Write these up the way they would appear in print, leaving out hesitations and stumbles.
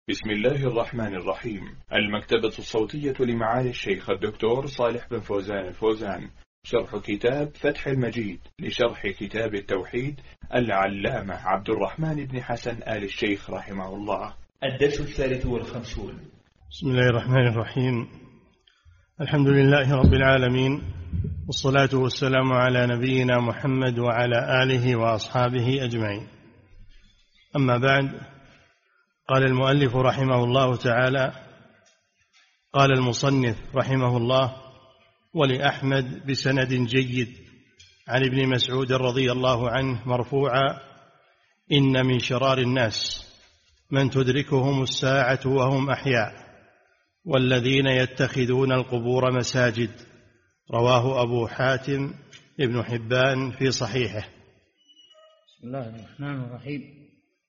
بسم الله الرحمن الرحيم. المكتبة الصوتية لمعالي الشيخ الدكتور صالح بن فوزان الفوزان، شرح كتاب فتح المجيد لشرح كتاب التوحيد العلامة عبد الرحمن بن حسن آل الشيخ رحمه الله. الدرس 53. بسم الله الرحمن الرحيم. الحمد لله رب العالمين، والصلاة والسلام على نبينا محمد وعلى آله وأصحابه أجمعين. أما بعد، قال المؤلف رحمه الله تعالى: قال المصنف رحمه الله: ولأحمد بسند جيد عن ابن مسعود رضي الله عنه مرفوعا: إن من شرار الناس من تدركهم الساعة وهم أحياء، والذين يتخذون القبور مساجد. رواه أبو حاتم ابن حبان في صحيحه. بسم الله الرحمن الرحيم.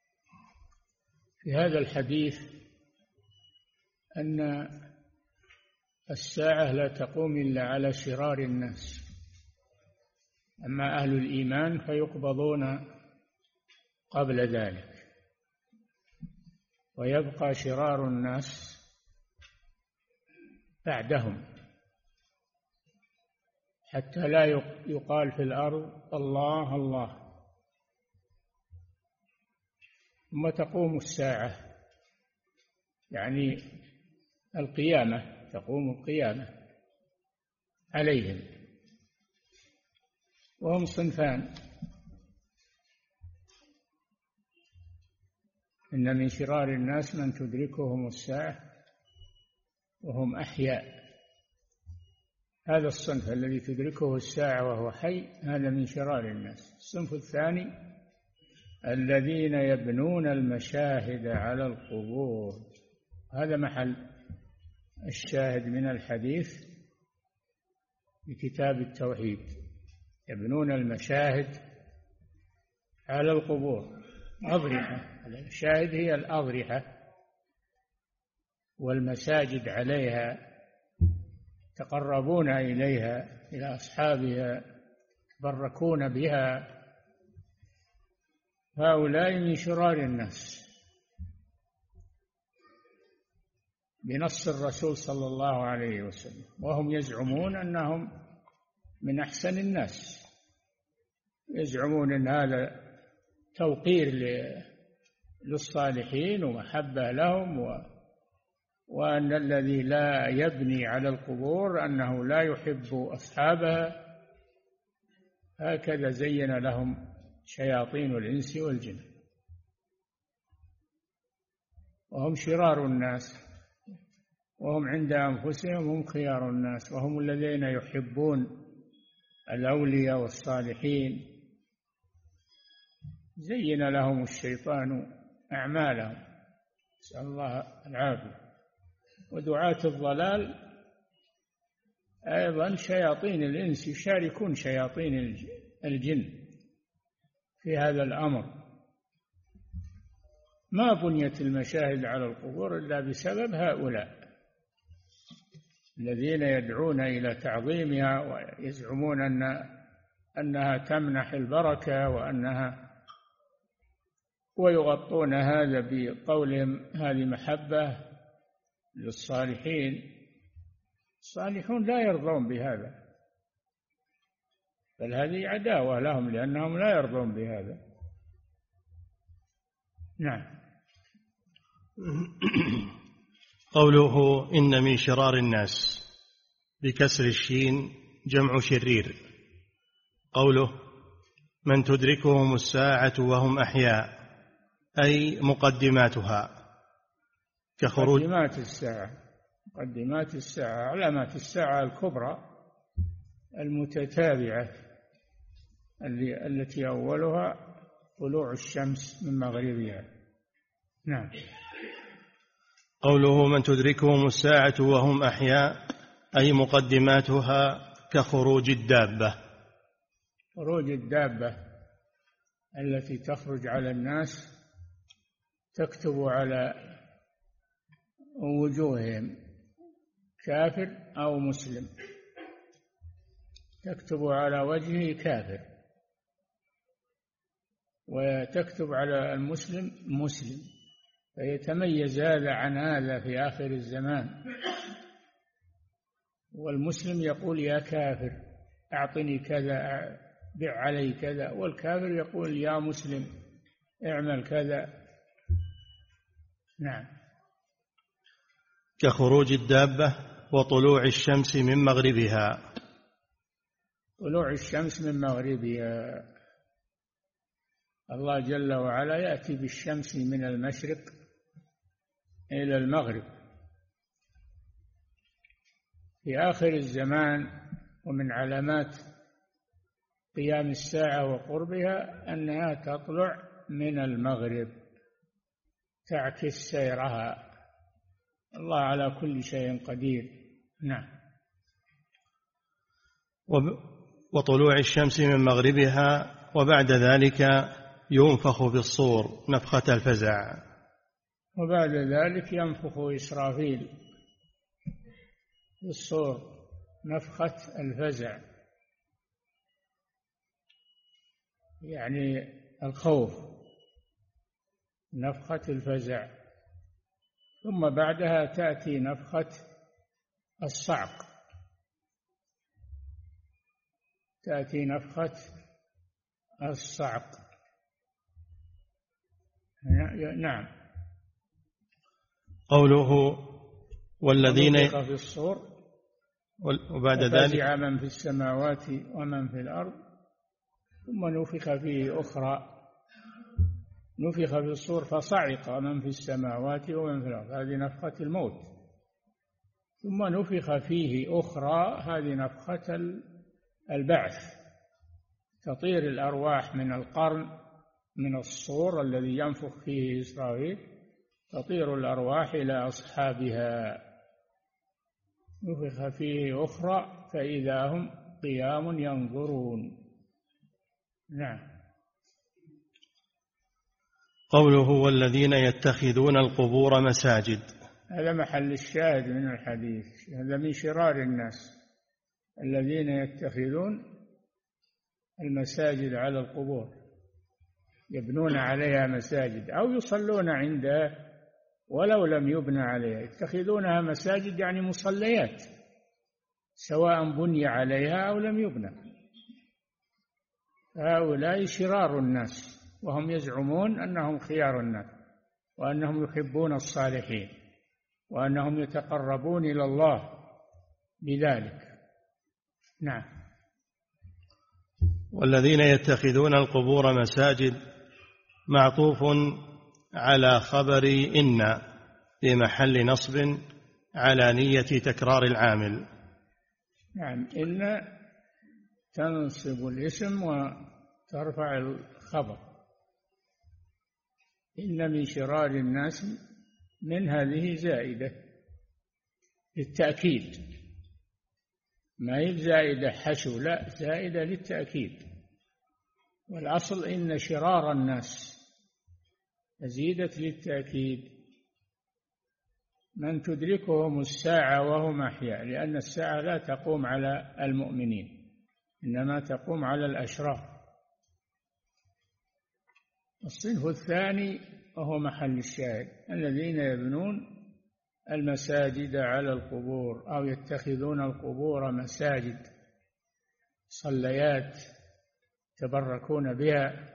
في هذا الحديث أن الساعة لا تقوم إلا على شرار الناس، أما أهل الإيمان فيقبضون قبل ذلك، ويبقى شرار الناس بعدهم، حتى لا يقال في الأرض الله الله. ثم تقوم الساعة، يعني القيامة، تقوم القيامة عليهم، وهم صنفان: إن من شرار الناس من تدركهم الساعة وهم أحياء. هذا الصنف الذي تدركه الساعة وهو حي، هذا من شرار الناس. الصنف الثاني الذين يبنون المشاهد على القبور، هذا محل الشاهد من الحديث في كتاب التوحيد. يبنون المشاهد على القبور، أضرحة. الشاهد هي الأضرحة والمساجد عليها، تقربون إليها، إلى أصحابها، يتبركون بها. هؤلاء من شرار الناس بنص الرسول صلى الله عليه وسلم، وهم يزعمون أنهم من أحسن الناس، يزعمون أن هذا توقير للصالحين ومحبة لهم، وأن الذي لا يبني على القبور أنه لا يحب أصحابها. هكذا زين لهم شياطين الإنس والجن، وهم شرار الناس، وهم عند أنفسهم هم خيار الناس، وهم الذين يحبون الأولياء والصالحين. زين لهم الشيطان أعمالهم، نسأل الله العافية. ودعاة الضلال أيضا شياطين الإنس يشاركون شياطين الجن في هذا الأمر. ما بنيت المشاهد على القبور إلا بسبب هؤلاء الذين يدعون إلى تعظيمها، ويزعمون أنها تمنح البركة، ويغطون هذا بقولهم هذه محبة للصالحين. الصالحون لا يرضون بهذا، بل هذه عداوة لهم لأنهم لا يرضون بهذا. نعم. قوله إن من شرار الناس بكسر الشين جمع شرير. قوله من تدركهم الساعة وهم أحياء، أي مقدماتها، كخروج مقدمات الساعة، علامات الساعة الكبرى المتتابعة التي أولها طلوع الشمس من مغربها. نعم. قوله من تدركهم الساعة وهم أحياء، أي مقدماتها، كخروج الدابة. خروج الدابة التي تخرج على الناس، تكتب على وجوههم كافر أو مسلم، تكتب على وجهه كافر، وتكتب على المسلم مسلم، فيتميز هذا عن هذا في آخر الزمان. والمسلم يقول يا كافر أعطني كذا، بع علي كذا، والكافر يقول يا مسلم اعمل كذا. نعم. كخروج الدابة وطلوع الشمس من مغربها. طلوع الشمس من مغربها، الله جل وعلا يأتي بالشمس من المشرق إلى المغرب في آخر الزمان. ومن علامات قيام الساعة وقربها أنها تطلع من المغرب تعكس سيرها. الله على كل شيء قدير. نعم. وطلوع الشمس من مغربها، وبعد ذلك ينفخ في الصور نفخة الفزع. وبعد ذلك ينفخ إسرافيل في الصور نفخة الفزع، يعني الخوف، نفخة الفزع. ثم بعدها تأتي نفخة الصعق، تأتي نفخة الصعق. نعم. قوله والذين ونفخ في الصور وبعد ذلك ففزع من في السماوات ومن في الأرض ثم نفخ فيه أخرى. نفخ في الصور فصعق من في السماوات ومن في الأرض، هذه نفخة الموت. ثم نفخ فيه أخرى، هذه نفخة البعث، تطير الأرواح من القرن، من الصور الذي ينفخ فيه إسرافيل، تطير الأرواح إلى أصحابها. نفخ فيه أخرى فإذا هم قيام ينظرون. نعم. قوله والذين يتخذون القبور مساجد، هذا محل الشاهد من الحديث. هذا من شرار الناس الذين يتخذون المساجد على القبور، يبنون عليها مساجد أو يصلون عندها ولو لم يبنى عليها. يتخذونها مساجد يعني مصليات، سواء بني عليها أو لم يبنى. هؤلاء شرار الناس، وهم يزعمون أنهم خيار الناس، وأنهم يحبون الصالحين، وأنهم يتقربون إلى الله بذلك. نعم. والذين يتخذون القبور مساجد معطوف على خبر إن في محل نصب على نية تكرار العامل. نعم. إن تنصب الاسم وترفع الخبر. إن من شرار الناس، من هذه زائدة للتأكيد، ما هي زائدة حشو، لا، زائدة للتأكيد. والأصل إن شرار الناس، زيدت للتأكيد. من تدركهم الساعة وهم أحياء، لأن الساعة لا تقوم على المؤمنين، إنما تقوم على الأشرار. الصنف الثاني وهو محل الشاهد، الذين يبنون المساجد على القبور أو يتخذون القبور مساجد، صليات يتبركون بها،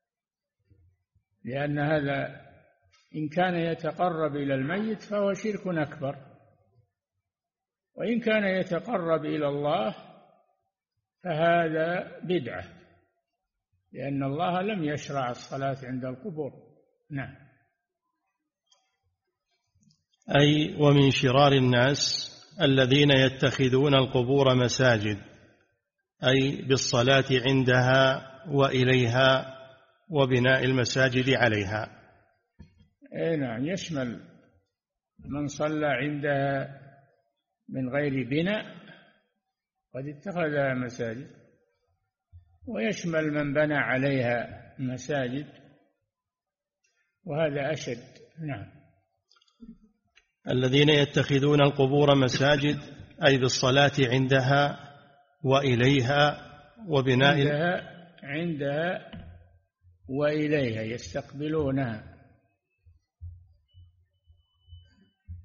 لأن هذا إن كان يتقرب إلى الميت فهو شرك أكبر، وإن كان يتقرب إلى الله فهذا بدعة، لأن الله لم يشرع الصلاة عند القبور. نعم. أي ومن شرار الناس الذين يتخذون القبور مساجد، أي بالصلاة عندها وإليها وبناء المساجد عليها. نعم، يشمل من صلى عندها من غير بناء قد اتخذها مساجد، ويشمل من بنى عليها مساجد، وهذا أشد. نعم. الذين يتخذون القبور مساجد أي بالصلاة عندها وإليها وبناء عندها وإليها، يستقبلونها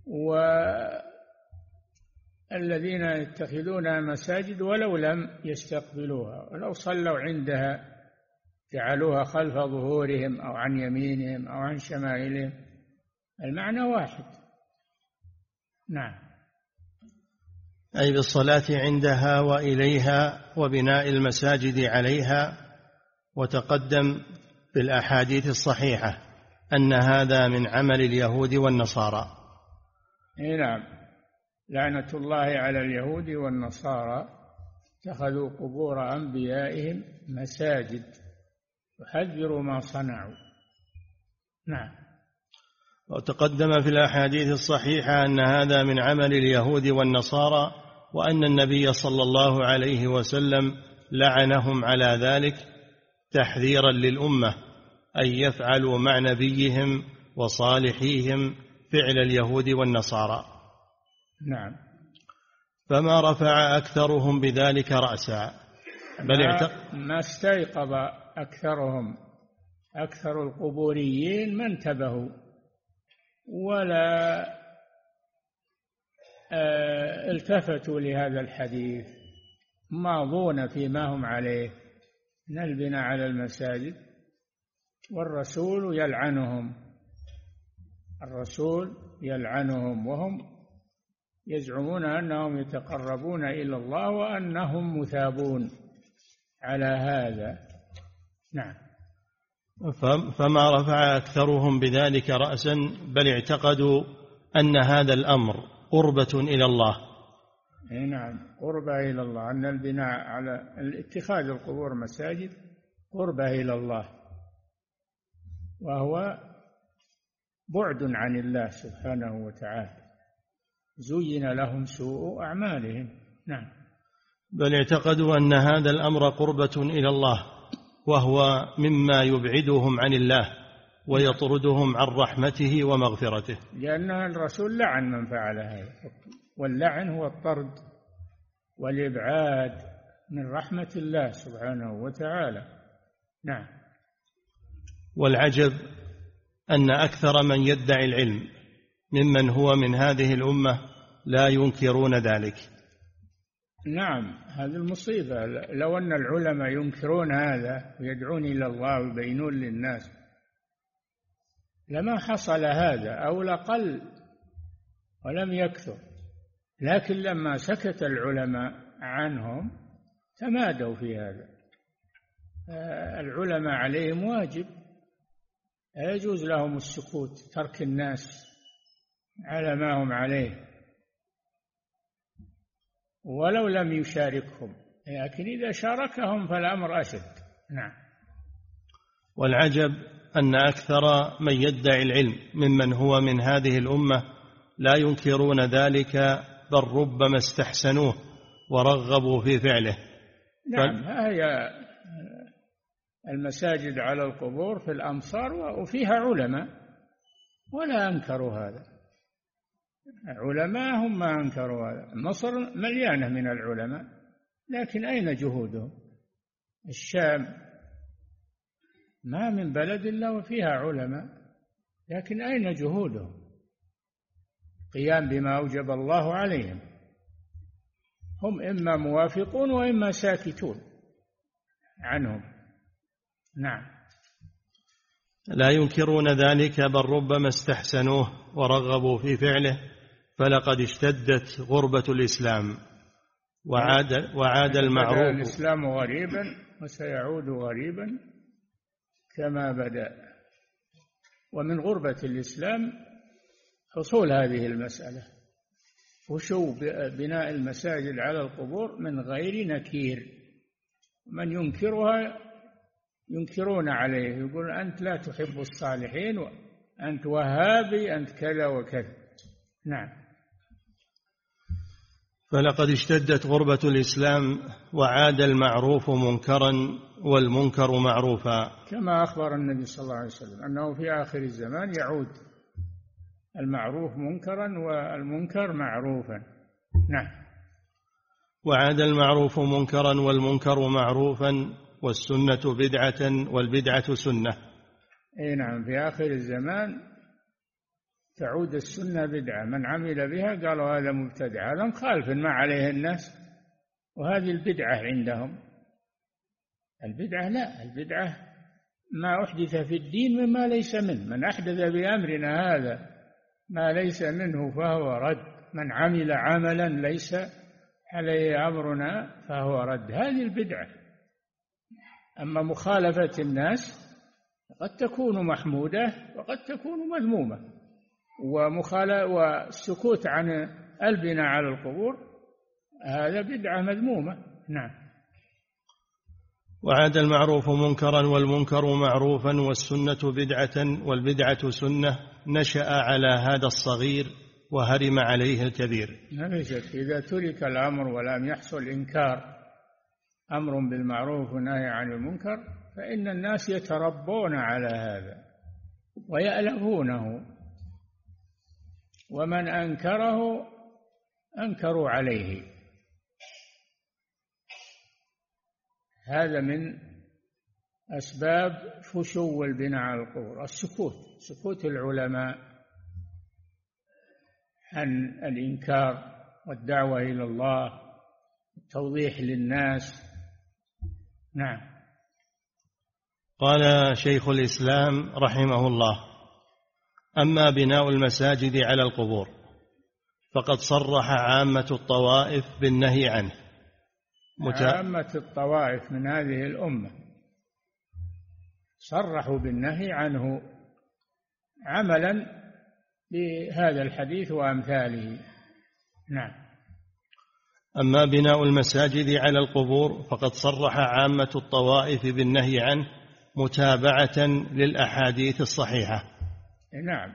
والذين يتخذونها مساجد ولو لم يستقبلوها، ولو صلوا عندها جعلوها خلف ظهورهم أو عن يمينهم أو عن شمائلهم، المعنى واحد. نعم. أي بالصلاة عندها وإليها وبناء المساجد عليها. وتقدم في الأحاديث الصحيحة أن هذا من عمل اليهود والنصارى. نعم، لعنة الله على اليهود والنصارى اتخذوا قبور أنبيائهم مساجد يحذروا ما صنعوا. نعم. وتقدم في الأحاديث الصحيحة أن هذا من عمل اليهود والنصارى، وأن النبي صلى الله عليه وسلم لعنهم على ذلك تحذيرا للأمة أن يفعلوا مع نبيهم وصالحيهم فعل اليهود والنصارى. نعم. فما رفع أكثرهم بذلك رأسا، بل ما استيقظ أكثرهم، أكثر القبوريين ما انتبهوا ولا التفتوا لهذا الحديث، ماضون فيما هم عليه من البناء على المساجد، والرسول يلعنهم، الرسول يلعنهم، وهم يزعمون أنهم يتقربون إلى الله وأنهم مثابون على هذا. نعم. فما رفع أكثرهم بذلك رأسا، بل اعتقدوا أن هذا الأمر قربة إلى الله. نعم، قربة إلى الله، أن البناء على اتخاذ القبور مساجد قربة إلى الله، وهو بعد عن الله سبحانه وتعالى، زين لهم سوء أعمالهم. نعم. بل اعتقدوا أن هذا الأمر قربة إلى الله، وهو مما يبعدهم عن الله ويطردهم عن رحمته ومغفرته، لأن الرسول لعن من فعل هذا، واللعن هو الطرد والإبعاد من رحمة الله سبحانه وتعالى. نعم. والعجب أن أكثر من يدعي العلم ممن هو من هذه الأمة لا ينكرون ذلك. نعم، هذه المصيبة. لو أن العلماء ينكرون هذا ويدعون إلى الله ويبينون للناس لما حصل هذا، أو لقل ولم يكثر، لكن لما سكت العلماء عنهم تمادوا في هذا. العلماء عليهم واجب، لا يجوز لهم السكوت، ترك الناس على ما هم عليه ولو لم يشاركهم، لكن إذا شاركهم فالأمر أشد. نعم. والعجب أن أكثر من يدعي العلم ممن هو من هذه الأمة لا ينكرون ذلك، بل ربما استحسنوه ورغبوا في فعله. نعم. هي المساجد على القبور في الأمصار وفيها علماء ولا أنكروا هذا، علماء هم ما أنكروا هذا. مصر مليانة من العلماء، لكن أين جهودهم؟ الشام ما من بلد إلا وفيها علماء، لكن أين جهودهم؟ قيام بما أوجب الله عليهم. هم إما موافقون وإما ساكتون عنهم. نعم. لا ينكرون ذلك، بل ربما استحسنوه ورغبوا في فعله، فلقد اشتدت غربة الإسلام وعاد المعروف. الإسلام غريبا وسيعود غريبا كما بدأ. ومن غربة الإسلام حصول هذه المسألة، وشو بناء المساجد على القبور من غير نكير. من ينكرها ينكرون عليه، يقول أنت لا تحب الصالحين، أنت وهابي، أنت كذا وكذا. نعم. فلقد اشتدت غربة الإسلام وعاد المعروف منكرا والمنكر معروفا، كما أخبر النبي صلى الله عليه وسلم أنه في آخر الزمان يعود المعروف منكرا والمنكر معروفا. نعم. وعاد المعروف منكرا والمنكر معروفا، والسنة بدعة والبدعة سنة. أي نعم. في آخر الزمان تعود السنة بدعة، من عمل بها قالوا هذا مبتدع، هذا مخالف ما عليه الناس، وهذه البدعة عندهم. البدعة لا، البدعة ما أحدث في الدين مما ليس منه، من أحدث بأمرنا هذا ما ليس منه فهو رد، من عمل عملا ليس عليه أمرنا فهو رد، هذه البدعة. أما مخالفة الناس قد تكون محمودة وقد تكون مذمومة، والسكوت عن البناء على القبور هذا بدعة مذمومة. نعم. وعاد المعروف منكرا والمنكر معروفا والسنة بدعة والبدعة سنة، نشأ على هذا الصغير وهرم عليه الكبير. إذا ترك الأمر ولم يحصل إنكار، أمر بالمعروف ونهي عن المنكر، فإن الناس يتربون على هذا ويألفونه، ومن أنكره أنكروا عليه. هذا من أسباب فشو البناء على القبور سكوت العلماء عن الإنكار والدعوة إلى الله، التوضيح للناس. نعم. قال شيخ الإسلام رحمه الله: أما بناء المساجد على القبور فقد صرح عامة الطوائف بالنهي عنه. عامة الطوائف من هذه الأمة صرحوا بالنهي عنه عملا بهذا الحديث وأمثاله. نعم. أما بناء المساجد على القبور فقد صرح عامة الطوائف بالنهي عنه متابعة للأحاديث الصحيحة. نعم.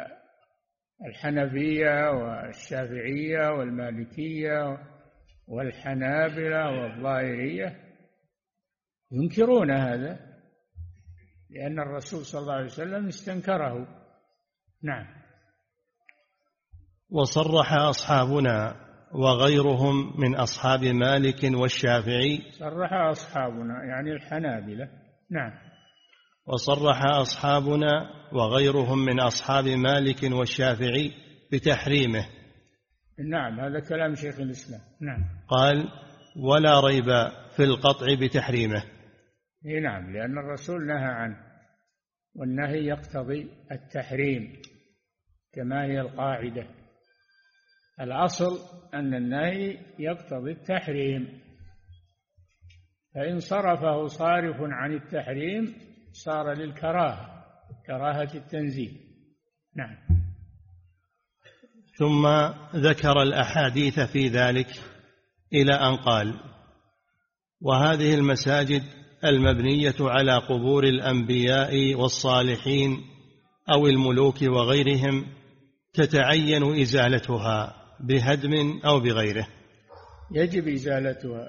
فالحنفية والشافعية والمالكية والحنابلة والظاهرية ينكرون هذا، لأن الرسول صلى الله عليه وسلم استنكره. نعم. وصرح أصحابنا وغيرهم من أصحاب مالك والشافعي، صرح أصحابنا يعني الحنابلة. نعم. وصرح أصحابنا وغيرهم من أصحاب مالك والشافعي بتحريمه. نعم، هذا كلام شيخ الإسلام. نعم. قال: ولا ريب في القطع بتحريمه. نعم، لأن الرسول نهى عنه، والنهي يقتضي التحريم كما هي القاعدة. الأصل أن النهي يقتضي التحريم، فإن صرفه صارف عن التحريم صار للكراهة، كراهة التنزيه. نعم. ثم ذكر الأحاديث في ذلك إلى أن قال: وهذه المساجد المبنية على قبور الأنبياء والصالحين أو الملوك وغيرهم تتعين إزالتها بهدم أو بغيره. يجب إزالتها،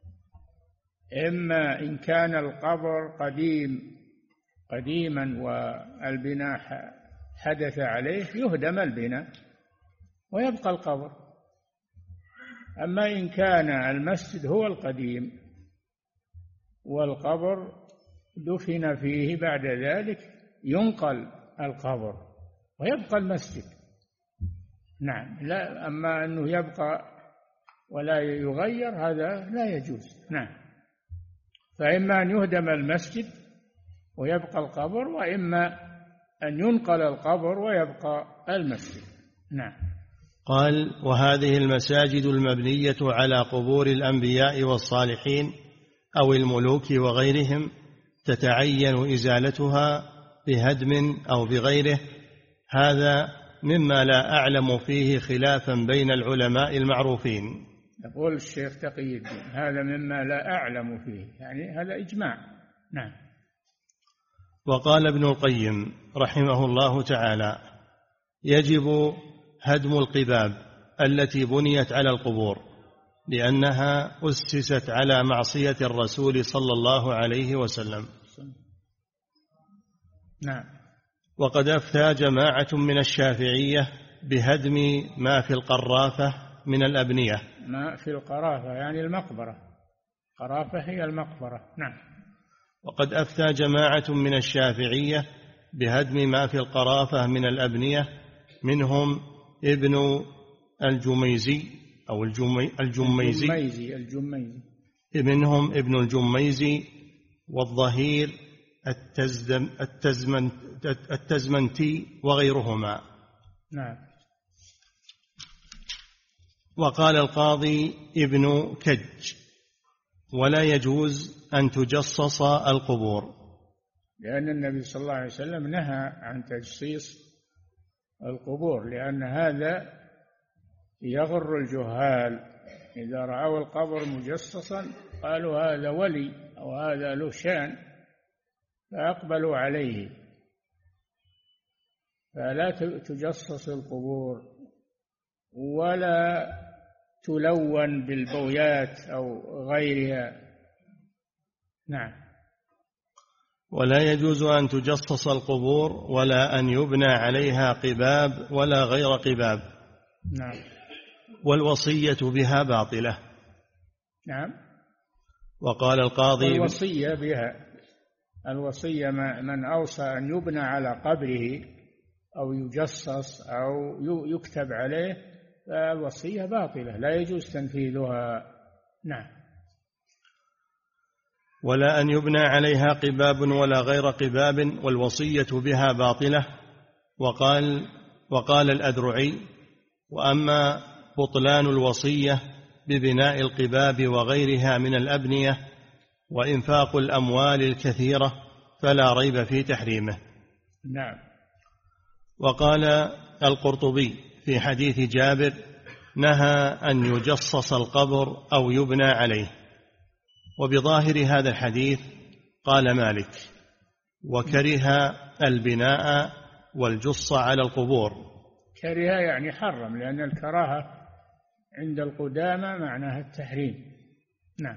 إما إن كان القبر قديما والبناء حدث عليه يهدم البناء ويبقى القبر، أما إن كان المسجد هو القديم والقبر دفن فيه بعد ذلك ينقل القبر ويبقى المسجد. نعم. لا، أما أنه يبقى ولا يغير هذا لا يجوز. نعم. فإما أن يهدم المسجد ويبقى القبر، وإما أن ينقل القبر ويبقى المسجد. نعم. قال: وهذه المساجد المبنية على قبور الأنبياء والصالحين أو الملوك وغيرهم تتعين إزالتها بهدم أو بغيره. هذا مما لا أعلم فيه خلافا بين العلماء المعروفين. يقول الشيخ تقي الدين: هذا مما لا أعلم فيه، يعني هذا إجماع. نعم. وقال ابن القيم رحمه الله تعالى: يجب هدم القباب التي بنيت على القبور لأنها أسست على معصية الرسول صلى الله عليه وسلم. نعم. وقد أفتى جماعة من الشافعية بهدم ما في القرافة من الأبنية. ما في القرافة يعني المقبرة، قرافة هي المقبرة. نعم. وقد أفتى جماعة من الشافعية بهدم ما في القرافة من الأبنية منهم ابن الجميزي أو الجميزي منهم ابن الجميزي والظهير التزمنتي وغيرهما. نعم. وقال القاضي ابن كج: ولا يجوز أن تجصص القبور، لأن النبي صلى الله عليه وسلم نهى عن تجصيص القبور، لأن هذا يغر الجهال. إذا رأوا القبر مجصصا قالوا هذا ولي أو هذا له شأن فأقبلوا عليه. فلا تجصص القبور ولا تلون بالبويات أو غيرها. نعم. ولا يجوز أن تجصص القبور ولا أن يبنى عليها قباب ولا غير قباب. نعم. والوصية بها باطلة. نعم. وقال القاضي: الوصية بها، الوصية من أوصى أن يبنى على قبره أو يجصص أو يكتب عليه فالوصية باطلة لا يجوز تنفيذها. نعم. ولا أن يبنى عليها قباب ولا غير قباب والوصية بها باطلة. وقال الأذرعي: وأما بطلان الوصية ببناء القباب وغيرها من الأبنية وإنفاق الأموال الكثيرة فلا ريب في تحريمه. نعم. وقال القرطبي في حديث جابر: نهى أن يجصص القبر أو يبنى عليه. وبظاهر هذا الحديث قال مالك: وكره البناء والجص على القبور. كره يعني حرم، لأن الكراهة عند القدامى معناها التحريم. نعم.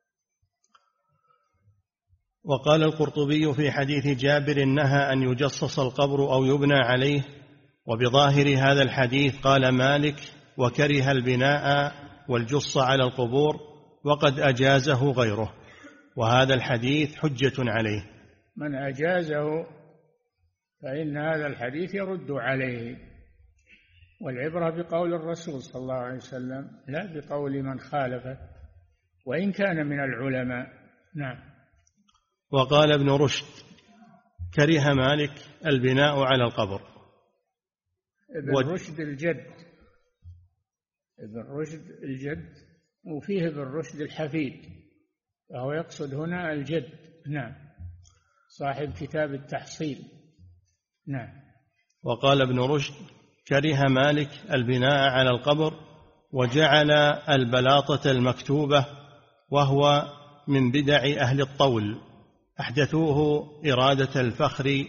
وقال القرطبي في حديث جابر: نهى أن يجصص القبر أو يبنى عليه. وبظاهر هذا الحديث قال مالك: وكره البناء والجص على القبور وقد أجازه غيره، وهذا الحديث حجة عليه. من أجازه فإن هذا الحديث يرد عليه، والعبرة بقول الرسول صلى الله عليه وسلم لا بقول من خالفه وإن كان من العلماء. نعم. وقال ابن رشد: كره مالك البناء على القبر. ابن رشد الجد، ابن رشد الجد، وفيه ابن رشد الحفيد، وهو يقصد هنا الجد. نعم. صاحب كتاب التحصيل. نعم. وقال ابن رشد: كره مالك البناء على القبر وجعل البلاطة المكتوبة وهو من بدع أهل الطول أحدثوه إرادة الفخر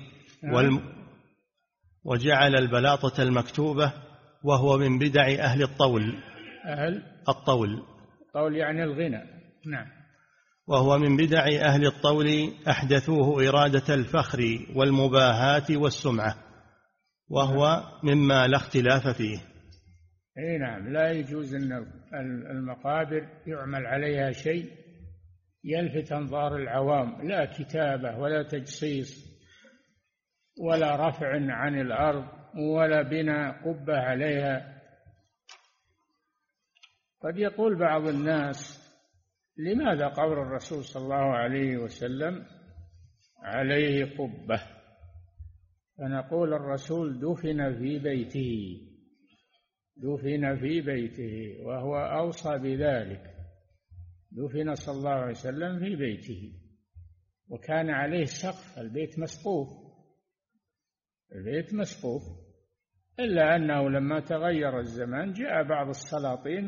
وجعل البلاطة المكتوبة وهو من بدع أهل الطول. الطول يعني الغنى. نعم. وهو من بدع أهل الطول أحدثوه إرادة الفخر والمباهاة والسمعة، وهو مما لا اختلاف فيه. اي نعم. لا يجوز أن المقابر يعمل عليها شيء يلفت أنظار العوام، لا كتابة ولا تجصيص ولا رفع عن الأرض ولا بناء قبة عليها. قد يقول بعض الناس: لماذا قبر الرسول صلى الله عليه وسلم عليه قبة؟ فنقول: الرسول دفن في بيته وهو أوصى بذلك. دفن صلى الله عليه وسلم في بيته وكان عليه سقف، البيت مسقوف، إلا أنه لما تغير الزمان جاء بعض السلاطين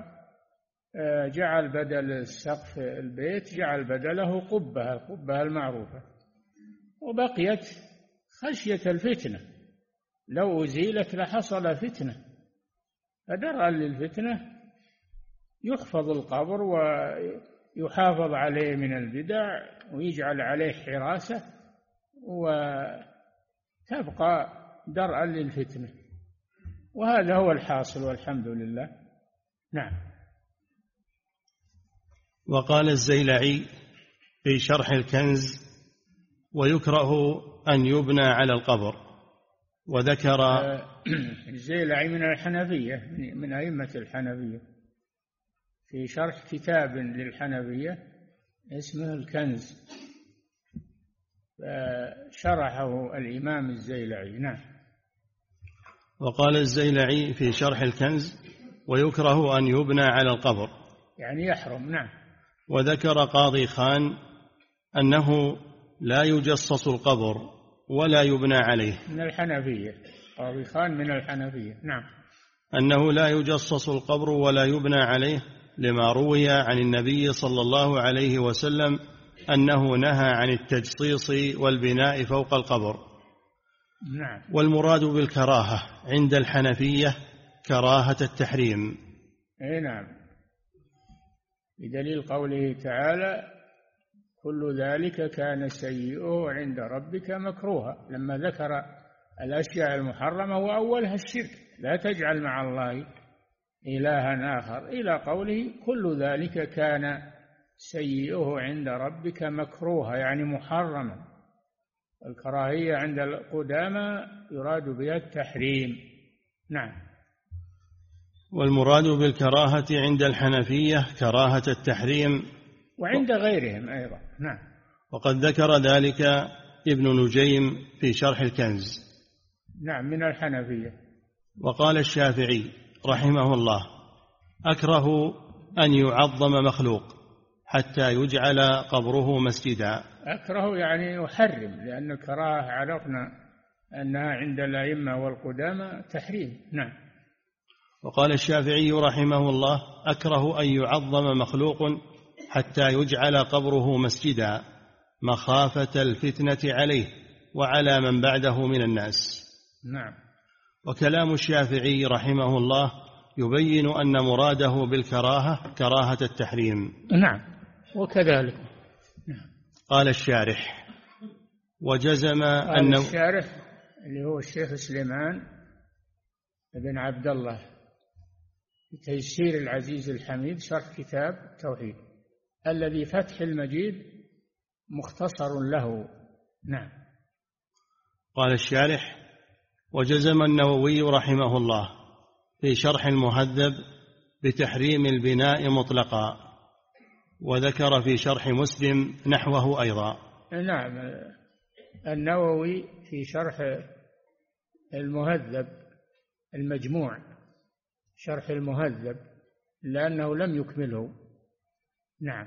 وجعل بدل السقف البيت جعل بدله القبة المعروفة، وبقيت خشية الفتنة، لو أزيلت لحصل فتنة، فدرءا للفتنة يحفظ القبر ويحافظ عليه من البدع ويجعل عليه حراسة وتبقى درءا للفتنة، وهذا هو الحاصل والحمد لله. نعم. وقال الزيلعي في شرح الكنز: ويكره أن يبنى على القبر، وذكر الزيلعي من الحنفية، من أئمة الحنفية، في شرح كتاب للحنفية اسمه الكنز، شرحه الإمام الزيلعي. نعم. وقال الزيلعي في شرح الكنز: ويكره أن يبنى على القبر، يعني يحرم. نعم. وذكر قاضي خان أنه لا يجصص القبر ولا يبنى عليه، من الحنفية. قاضي خان من الحنفية. نعم. أنه لا يجصص القبر ولا يبنى عليه، لما روي عن النبي صلى الله عليه وسلم أنه نهى عن التجصيص والبناء فوق القبر. نعم. والمراد بالكراهة عند الحنفية كراهة التحريم. نعم، بدليل قوله تعالى: كل ذلك كان سيئه عند ربك مكروها، لما ذكر الأشياء المحرمة وأولها الشرك، لا تجعل مع الله إلها آخر، إلى قوله كل ذلك كان سيئه عند ربك مكروها، يعني محرما. الكراهية عند القدامى يراد بها التحريم. نعم. والمراد بالكراهة عند الحنفية كراهة التحريم، وعند غيرهم أيضا. نعم. وقد ذكر ذلك ابن نجيم في شرح الكنز. نعم، من الحنفية. وقال الشافعي رحمه الله: أكره أن يعظم مخلوق حتى يجعل قبره مسجدا. أكره يعني يحرم، لأن الكراهة عرفنا أنها عند الأئمة والقدامى تحريم. نعم. وقال الشافعي رحمه الله: أكره أن يعظم مخلوق حتى يجعل قبره مسجدا مخافة الفتنة عليه وعلى من بعده من الناس. نعم. وكلام الشافعي رحمه الله يبين أن مراده بالكراهة كراهة التحريم. نعم، وكذلك. نعم. قال الشارح: وجزم أن الشارح اللي هو الشيخ سليمان بن عبد الله في تيسير العزيز الحميد شرح كتاب التوحيد، الذي فتح المجيد مختصر له. نعم. قال الشارح: وجزم النووي رحمه الله في شرح المهذب بتحريم البناء مطلقا، وذكر في شرح مسلم نحوه أيضا. نعم، النووي في شرح المهذب المجموع، شرح المهذب، لأنه لم يكمله. نعم.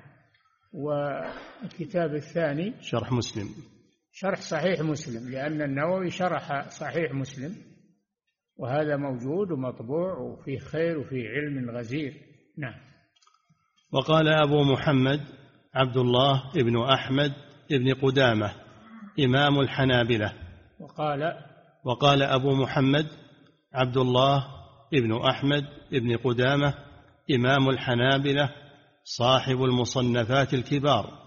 والكتاب الثاني شرح مسلم، شرح صحيح مسلم، لأن النووي شرح صحيح مسلم، وهذا موجود ومطبوع وفيه خير وفيه علم غزير. نعم. وقال أبو محمد عبد الله ابن أحمد ابن قدامة إمام الحنابلة. وقال أبو محمد عبد الله ابن أحمد ابن قدامة إمام الحنابلة صاحب المصنفات الكبار،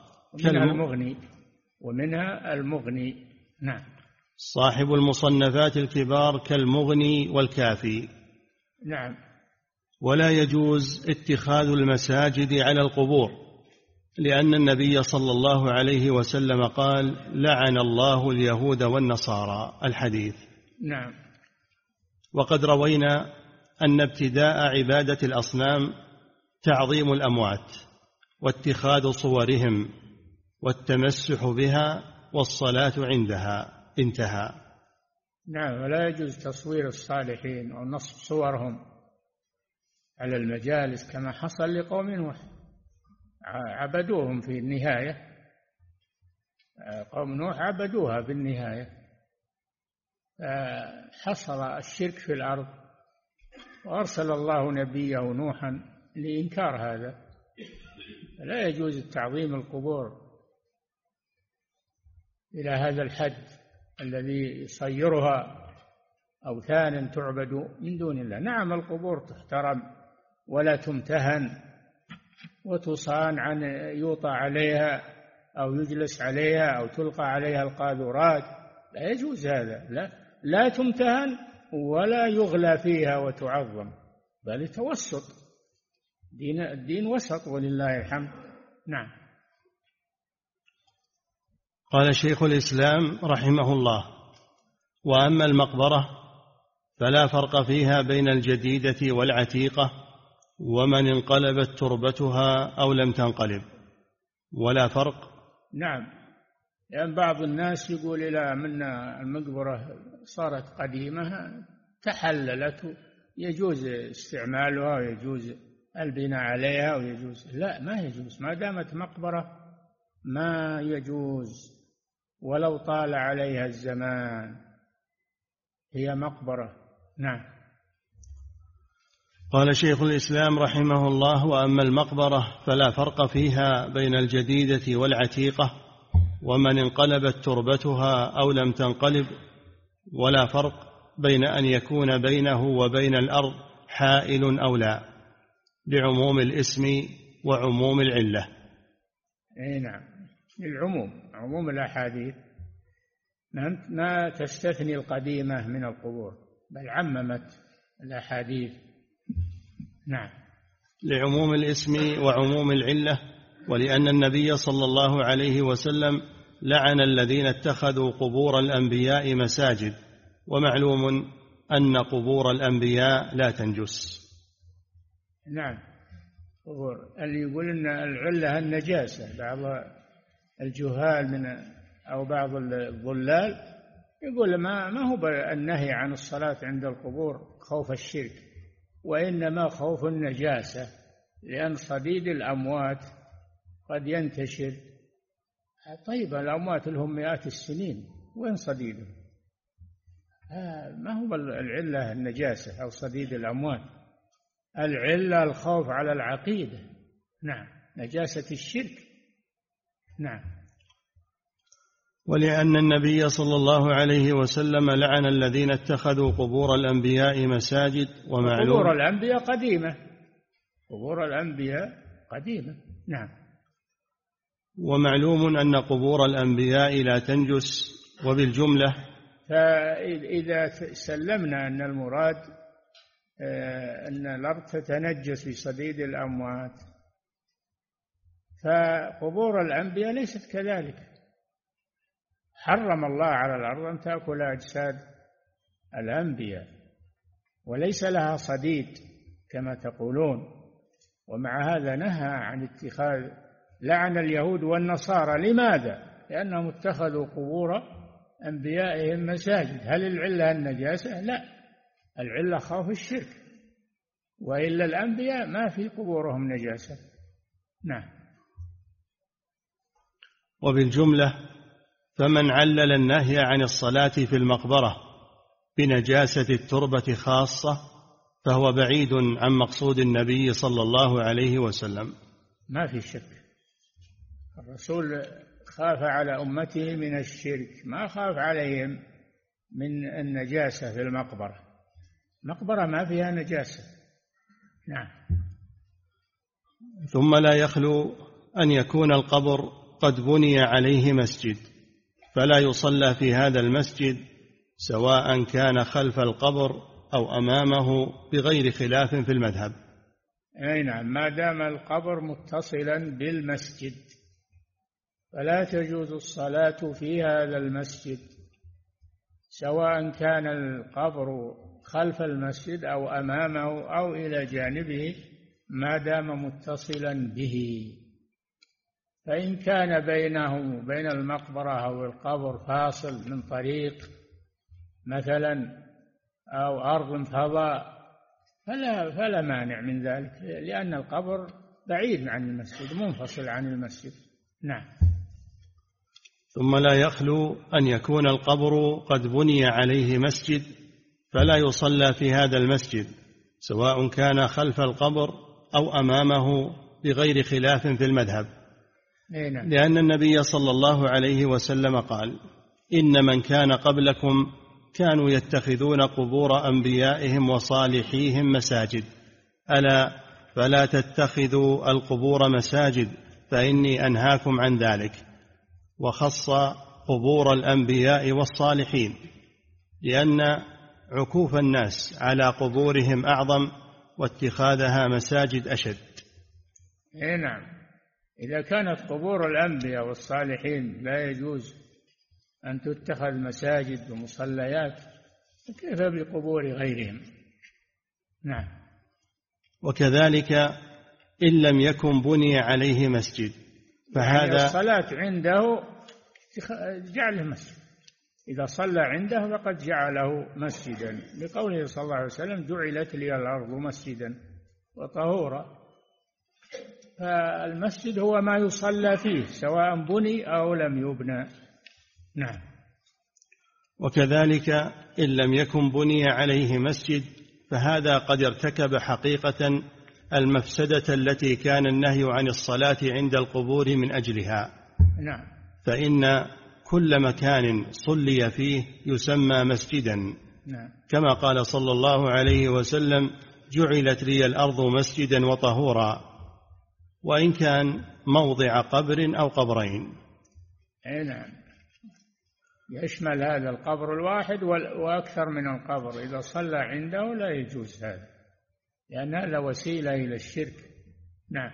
ومنها المغني. نعم. صاحب المصنفات الكبار كالمغني والكافي. نعم. ولا يجوز اتخاذ المساجد على القبور، لأن النبي صلى الله عليه وسلم قال: لعن الله اليهود والنصارى، الحديث. نعم. وقد روينا أن ابتداء عبادة الأصنام تعظيم الأموات واتخاذ صورهم والتمسح بها والصلاة عندها، انتهى. نعم. ولا يجوز تصوير الصالحين أو نصب صورهم على المجالس، كما حصل لقوم نوح، عبدوهم في النهاية. قوم نوح عبدوها في النهاية، حصل الشرك في الأرض، وأرسل الله نبيه نوحا لإنكار هذا. لا يجوز تعظيم القبور إلى هذا الحد الذي يصيرها أوثانا تعبد من دون الله. نعم، القبور تحترم ولا تمتهن وتصان عن يوطى عليها أو يجلس عليها أو تلقى عليها القاذورات، لا يجوز هذا. لا تمتهن ولا يغلى فيها وتعظم، بل توسط. الدين وسط ولله الحمد. نعم. قال شيخ الإسلام رحمه الله: وأما المقبرة فلا فرق فيها بين الجديدة والعتيقة ومن انقلبت تربتها أو لم تنقلب، ولا فرق. نعم، لأن بعض الناس يقول إذا من المقبرة صارت قديمة تحللت يجوز استعمالها ويجوز البناء عليها ويجوز. لا، ما يجوز، ما دامت مقبرة ما يجوز ولو طال عليها الزمان، هي مقبرة. نعم. قال شيخ الإسلام رحمه الله: وأما المقبرة فلا فرق فيها بين الجديدة والعتيقة ومن انقلبت تربتها أو لم تنقلب، ولا فرق بين أن يكون بينه وبين الأرض حائل أو لا، لعموم الاسم وعموم العلة. أي نعم، للعموم، عموم الأحاديث ما تستثني القديمة من القبور، بل عممت الأحاديث. نعم. لعموم الاسم وعموم العلة، ولأن النبي صلى الله عليه وسلم لعن الذين اتخذوا قبور الأنبياء مساجد، ومعلوم أن قبور الأنبياء لا تنجس. نعم، قبور اللي يقول أن العلة النجاسة، بعض الجهال من أو بعض الضلال يقول ما هو النهي عن الصلاة عند القبور خوف الشرك، وإنما خوف النجاسة، لأن صديد الأموات قد ينتشر. طيب الأموات لهم مئات السنين، وين صديدهم؟ ما هو العلة النجاسة أو صديد الأموات، العلة الخوف على العقيدة. نعم، نجاسة الشرك. نعم. ولأن النبي صلى الله عليه وسلم لعن الذين اتخذوا قبور الأنبياء مساجد، ومعلوم قبور الأنبياء قديمة، قبور الأنبياء قديمة. نعم. ومعلوم أن قبور الأنبياء لا تنجس. وبالجملة، فإذا سلمنا أن المراد أن الأرض تتنجس بصديد الأموات، فقبور الأنبياء ليست كذلك. حرم الله على الأرض أن تأكل أجساد الأنبياء، وليس لها صديد كما تقولون. ومع هذا نهى عن اتخاذ، لعن اليهود والنصارى. لماذا؟ لأنهم اتخذوا قبور أنبيائهم مساجد. هل العلة النجاسة؟ لا، العلة خوف الشرك، وإلا الأنبياء ما في قبورهم نجاسة. نعم. وبالجملة، فمن علل النهي عن الصلاة في المقبرة بنجاسة التربة خاصة فهو بعيد عن مقصود النبي صلى الله عليه وسلم. ما في شك، الرسول خاف على أمته من الشرك، ما خاف عليهم من النجاسة في المقبرة. المقبرة ما فيها نجاسة. نعم. ثم لا يخلو أن يكون القبر قد بني عليه مسجد، فلا يصلى في هذا المسجد سواء كان خلف القبر أو أمامه، بغير خلاف في المذهب. أي نعم، ما دام القبر متصلا بالمسجد فلا تجوز الصلاة في هذا المسجد، سواء كان القبر خلف المسجد أو أمامه أو إلى جانبه، ما دام متصلا به. فإن كان بينه وبين المقبرة أو القبر فاصل من طريق مثلا أو أرض فضاء فلا مانع من ذلك، لأن القبر بعيد عن المسجد، منفصل عن المسجد. نعم. ثم لا يخلو أن يكون القبر قد بني عليه مسجد، فلا يصلى في هذا المسجد سواء كان خلف القبر أو أمامه، بغير خلاف في المذهب. لأن النبي صلى الله عليه وسلم قال: إن من كان قبلكم كانوا يتخذون قبور أنبيائهم وصالحيهم مساجد، ألا فلا تتخذوا القبور مساجد فإني أنهاكم عن ذلك. وخص قبور الأنبياء والصالحين لأن عكوف الناس على قبورهم أعظم، واتخاذها مساجد أشد. نعم، إذا كانت قبور الأنبياء والصالحين لا يجوز أن تتخذ مساجد ومصليات، كيف بقبور غيرهم؟ نعم. وكذلك إن لم يكن بني عليه مسجد فهذا يعني الصلاة عنده جعله مسجد، إذا صلى عنده فقد جعله مسجدا، لقوله صلى الله عليه وسلم جعلت لي الأرض مسجدا وطهورا. فالمسجد هو ما يصلى فيه سواء بني أو لم يبنى. نعم. وكذلك إن لم يكن بني عليه مسجد فهذا قد ارتكب حقيقة المفسدة التي كان النهي عن الصلاة عند القبور من أجلها. نعم. فإن كل مكان صلي فيه يسمى مسجدا. نعم. كما قال صلى الله عليه وسلم جعلت لي الأرض مسجدا وطهورا، وإن كان موضع قبر أو قبرين. نعم، يشمل هذا القبر الواحد وأكثر من القبر، إذا صلى عنده لا يجوز هذا، لأن هذا وسيلة إلى الشرك. نعم.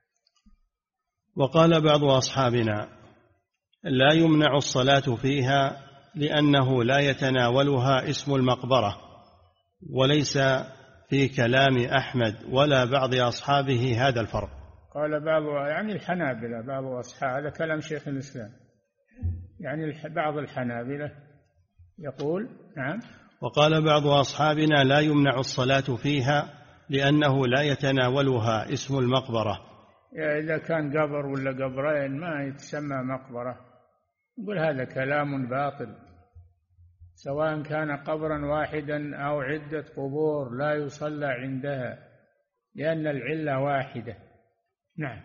وقال بعض أصحابنا لا يمنع الصلاة فيها لأنه لا يتناولها اسم المقبرة، وليس في كلام أحمد ولا بعض أصحابه هذا الفرق. قال بعض يعني الحنابلة، بعض أصحاب، هذا كلام شيخ الإسلام، يعني بعض الحنابلة يقول. نعم. وقال بعض أصحابنا لا يمنع الصلاة فيها لأنه لا يتناولها اسم المقبرة. إذا كان قبر ولا قبرين ما يتسمى مقبرة، يقول هذا كلام باطل، سواء كان قبرا واحدا أو عدة قبور لا يصلى عندها، لأن العلة واحدة. نعم.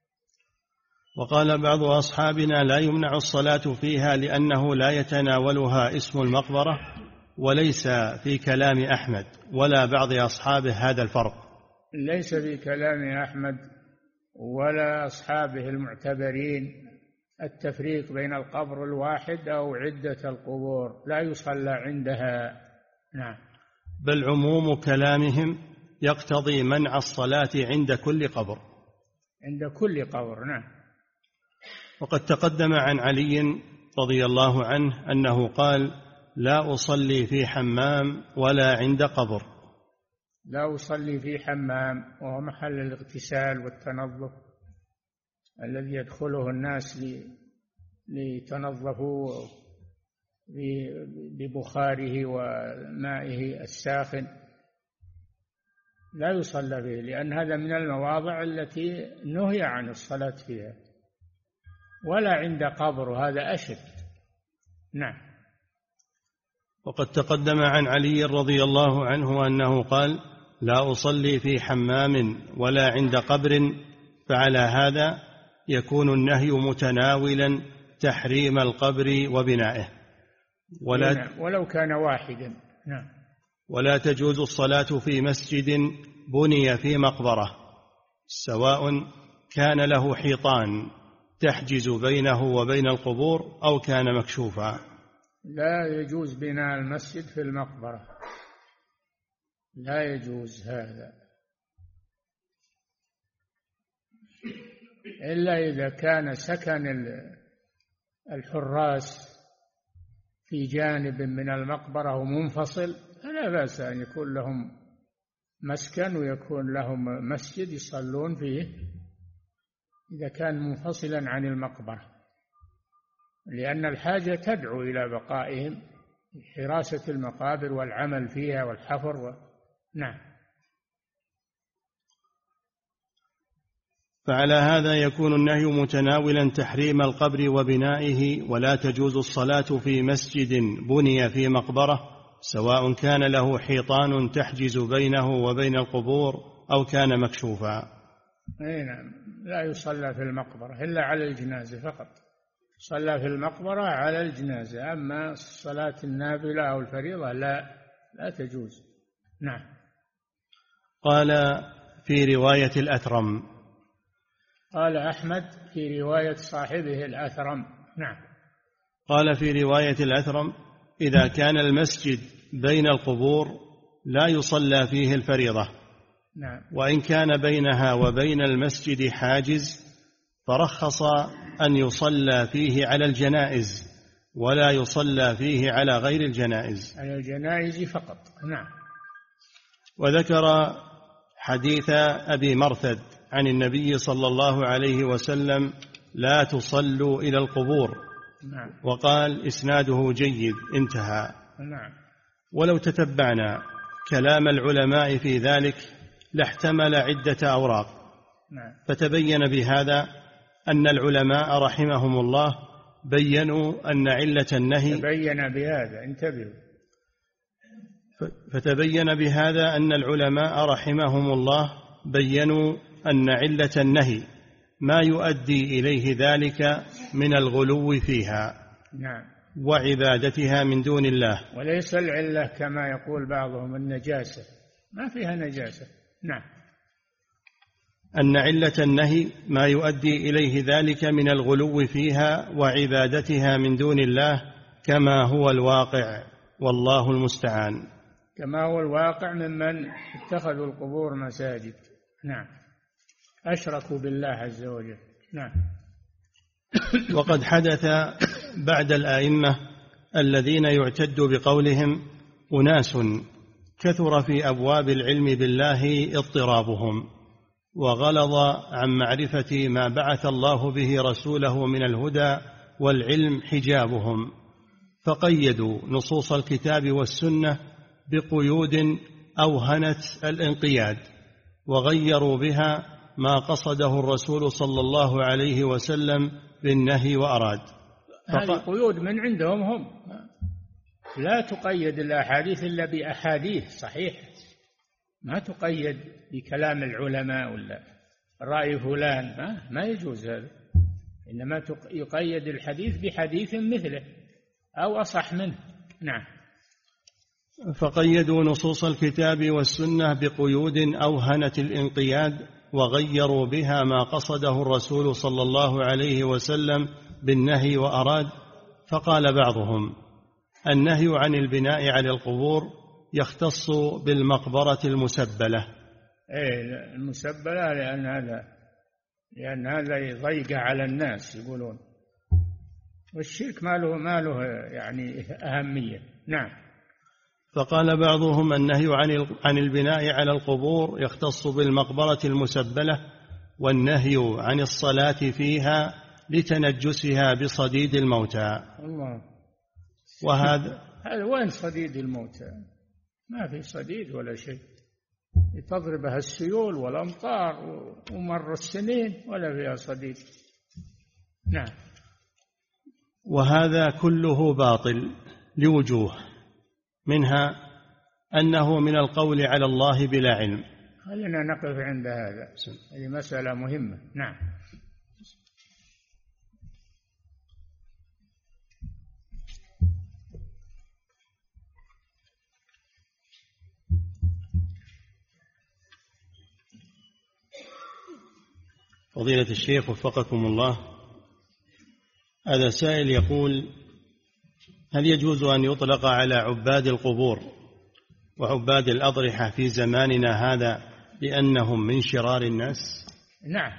وقال بعض أصحابنا لا يمنع الصلاة فيها لأنه لا يتناولها اسم المقبرة، وليس في كلام أحمد ولا بعض أصحابه هذا الفرق. ليس في كلام أحمد ولا أصحابه المعتبرين التفريق بين القبر الواحد أو عدة القبور لا يصلى عندها. نعم. بل عموم كلامهم يقتضي منع الصلاة عند كل قبر. عند كل قبر. نعم. وقد تقدم عن علي رضي الله عنه أنه قال لا أصلي في حمام ولا عند قبر. لا أصلي في حمام، وهو محل الاغتسال والتنظف الذي يدخله الناس ليتنظفوا ببخاره ومائه الساخن، لا يصلى فيه، لأن هذا من المواضع التي نهي عن الصلاة فيها. ولا عند قبر، هذا أشد. نعم. وقد تقدم عن علي رضي الله عنه أنه قال لا أصلي في حمام ولا عند قبر، فعلى هذا يكون النهي متناولا تحريم القبر وبنائه، ولو كان واحدا. نعم. ولا تجوز الصلاة في مسجد بني في مقبرة، سواء كان له حيطان تحجز بينه وبين القبور أو كان مكشوفا. لا يجوز بناء المسجد في المقبرة، لا يجوز هذا، إلا إذا كان سكن الحراس في جانب من المقبرة ومنفصل، فلا بأس أن يكون لهم مسكن ويكون لهم مسجد يصلون فيه إذا كان منفصلا عن المقبرة، لأن الحاجة تدعو إلى بقائهم، حراسة المقابر والعمل فيها والحفر نعم. فعلى هذا يكون النهي متناولا تحريم القبر وبنائه. ولا تجوز الصلاة في مسجد بني في مقبرة، سواء كان له حيطان تحجز بينه وبين القبور أو كان مكشوفا. نعم. لا يصلى في المقبرة إلا على الجنازة فقط، صلى في المقبرة على الجنازة، أما صلاة النافلة أو الفريضة لا تجوز. نعم. قال في رواية الأثرم، قال أحمد في رواية صاحبه الأثرم. نعم. قال في رواية الأثرم إذا كان المسجد بين القبور لا يصلى فيه الفريضة. نعم. وإن كان بينها وبين المسجد حاجز فرخص أن يصلى فيه على الجنائز ولا يصلى فيه على غير الجنائز. على الجنائز فقط. نعم. وذكر حديث أبي مرثد عن النبي صلى الله عليه وسلم: لا تصلوا إلى القبور. نعم. وقال: إسناده جيد، انتهى. نعم. ولو تتبعنا كلام العلماء في ذلك لاحتمل عدة أوراق. نعم. فتبين بهذا أن العلماء رحمهم الله بينوا أن علة النهي تبين بهذا، انتبهوا. فتبين بهذا أن العلماء رحمهم الله بينوا أن علة النهي ما يؤدي إليه ذلك من الغلو فيها. نعم. وعبادتها من دون الله، وليس العلة كما يقول بعضهم النجاسة، ما فيها نجاسة. نعم. أن علة النهي ما يؤدي إليه ذلك من الغلو فيها وعبادتها من دون الله، كما هو الواقع، والله المستعان. كما هو الواقع ممن اتخذوا القبور مساجد. نعم. أشركوا بالله عز وجل. نعم. وقد حدث بعد الآئمة الذين يعتد بقولهم أناس كثر في أبواب العلم بالله اضطرابهم، وغلظ عن معرفة ما بعث الله به رسوله من الهدى والعلم حجابهم، فقيدوا نصوص الكتاب والسنة بقيود أوهنت الانقياد، وغيروا بها ما قصده الرسول صلى الله عليه وسلم بالنهي وأراد. هذه قيود من عندهم هم، لا تقيد الأحاديث إلا بأحاديث صحيحة، ما تقيد بكلام العلماء ولا رأي فلان، ما يجوز هذا، إنما يقيد الحديث بحديث مثله أو أصح منه. نعم. فقيدوا نصوص الكتاب والسنة بقيود أوهنت الانقياد، وغيروا بها ما قصده الرسول صلى الله عليه وسلم بالنهي وأراد. فقال بعضهم: النهي عن البناء على القبور يختص بالمقبرة المسبلة. المسبلة لأن هذا يضيق على الناس يقولون، والشرك ما له يعني أهمية. نعم. فقال بعضهم: النهي عن البناء على القبور يختص بالمقبرة المسبلة، والنهي عن الصلاة فيها لتنجسها بصديد الموتى. الله. وهذا وين صديد الموتى؟ ما في صديد ولا شيء، تضربها السيول والأمطار ومر السنين ولا فيها صديد. نعم. وهذا كله باطل لوجوه، منها أنه من القول على الله بلا علم. خلينا نقف عند هذا، هذه مسألة مهمة. نعم. فضيلة الشيخ وفقكم الله، هذا سائل يقول: هل يجوز أن يطلق على عباد القبور وعباد الأضرحة في زماننا هذا بأنهم من شرار الناس؟ نعم،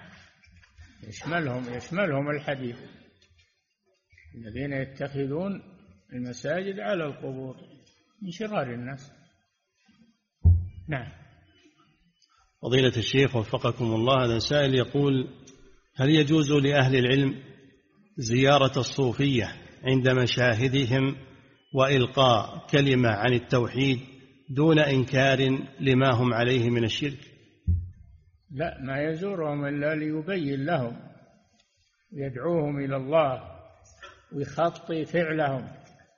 يشملهم الحديث، الذين يتخذون المساجد على القبور من شرار الناس. نعم. فضيلة الشيخ وفقكم الله، هذا سائل يقول: هل يجوز لأهل العلم زيارة الصوفية عند مشاهدهم وإلقاء كلمة عن التوحيد دون إنكار لما هم عليه من الشرك؟ لا، ما يزورهم إلا ليبين لهم ويدعوهم إلى الله ويخطي فعلهم.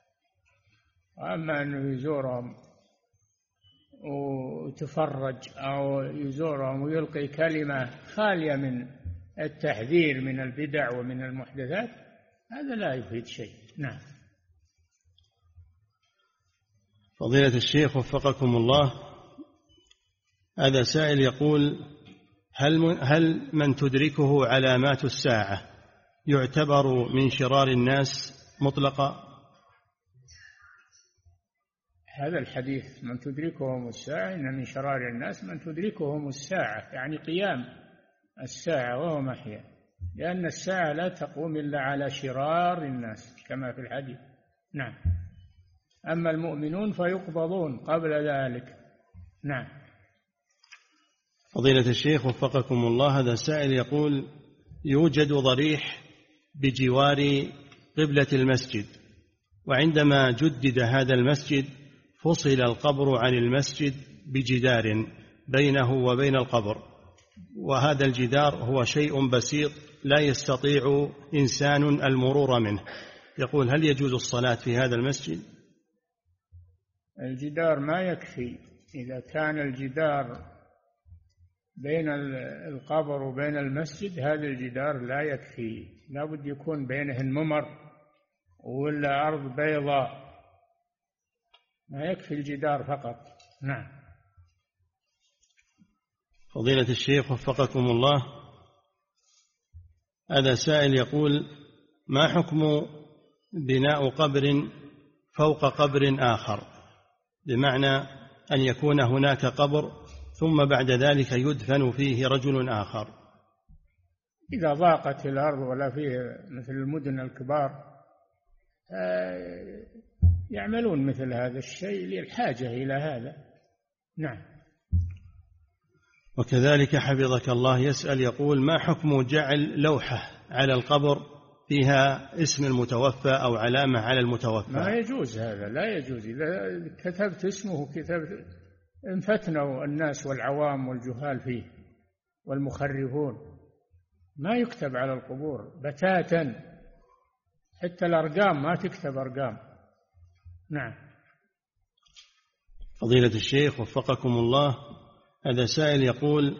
أما أنه يزورهم وتفرج أو يزورهم ويلقي كلمة خالية من التحذير من البدع ومن المحدثات، هذا لا يفيد شيء. نعم. فضيلة الشيخ وفقكم الله، هذا سائل يقول: هل من تدركه علامات الساعة يعتبر من شرار الناس مطلقا؟ هذا الحديث من تدركهم الساعة إن من شرار الناس من تدركهم الساعة، يعني قيام الساعة وهو محيا، لأن الساعة لا تقوم إلا على شرار الناس كما في الحديث. نعم. أما المؤمنون فيقبضون قبل ذلك. نعم. فضيلة الشيخ وفقكم الله، هذا سائل يقول: يوجد ضريح بجوار قبلة المسجد، وعندما جدد هذا المسجد فصل القبر عن المسجد بجدار بينه وبين القبر، وهذا الجدار هو شيء بسيط لا يستطيع إنسان المرور منه. يقول: هل يجوز الصلاة في هذا المسجد؟ الجدار ما يكفي. إذا كان الجدار بين القبر وبين المسجد هذا الجدار لا يكفي، لا بد يكون بينه ممر ولا أرض بيضاء، ما يكفي الجدار فقط. نعم. فضيلة الشيخ وفقكم الله، هذا سائل يقول: ما حكم بناء قبر فوق قبر آخر، بمعنى أن يكون هناك قبر ثم بعد ذلك يدفن فيه رجل آخر؟ إذا ضاقت الأرض ولا فيه مثل المدن الكبار يعملون مثل هذا الشيء للحاجة إلى هذا. نعم. وكذلك حفظك الله يسأل يقول: ما حكم جعل لوحة على القبر فيها اسم المتوفى أو علامة على المتوفى؟ ما يجوز هذا، لا يجوز. إذا كتبت اسمه انفتنوا الناس والعوام والجهال فيه والمخرفون. ما يكتب على القبور بتاتا، حتى الأرقام ما تكتب أرقام. نعم. فضيلة الشيخ وفقكم الله، هذا سائل يقول: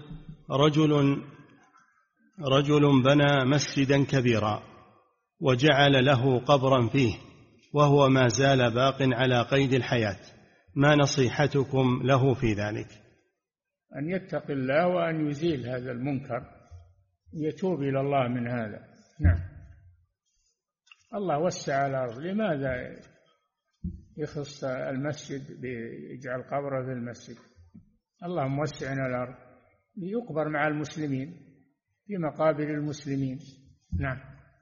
رجل بنى مسجدا كبيرا وجعل له قبرا فيه وهو ما زال باق على قيد الحياة، ما نصيحتكم له في ذلك؟ أن يتقي الله وأن يزيل هذا المنكر، يتوب إلى الله من هذا. نعم. الله وسع الأرض، لماذا يخص المسجد بيجعل قبره في المسجد؟ الله موسع الأرض ليقبر مع المسلمين في مقابر المسلمين. نعم.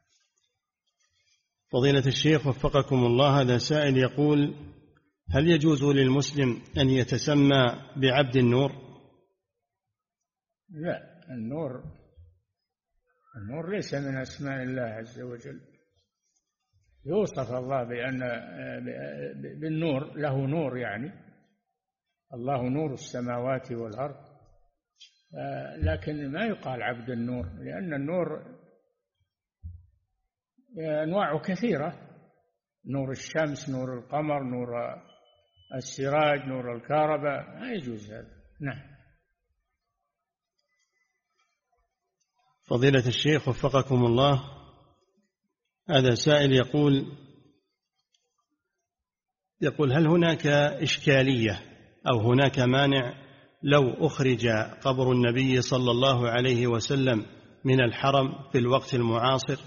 فضيلة الشيخ وفقكم الله، هذا سائل يقول: هل يجوز للمسلم أن يتسمى بعبد النور؟ لا، النور ليس من أسماء الله عز وجل. يوصف الله بأن بالنور، له نور، يعني الله نور السماوات والأرض، لكن ما يقال عبد النور، لأن النور أنواعه كثيرة: نور الشمس، نور القمر، نور السراج، نور الكهرباء، ما يجوز هذا. نعم. فضيلة الشيخ وفقكم الله، هذا سائل يقول: هل هناك إشكالية أو هناك مانع لو أخرج قبر النبي صلى الله عليه وسلم من الحرم في الوقت المعاصر؟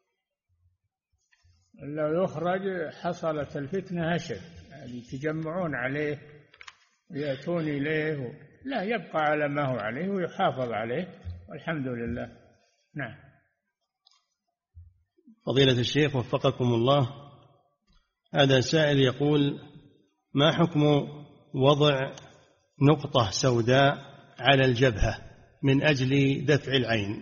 لو يخرج حصلت الفتنة أشد، يعني يتجمعون عليه ويأتون إليه. لا، يبقى على ما هو عليه ويحافظ عليه، والحمد لله. نعم. فضيلة الشيخ وفقكم الله، هذا سائل يقول: ما حكم وضع نقطة سوداء على الجبهة من أجل دفع العين؟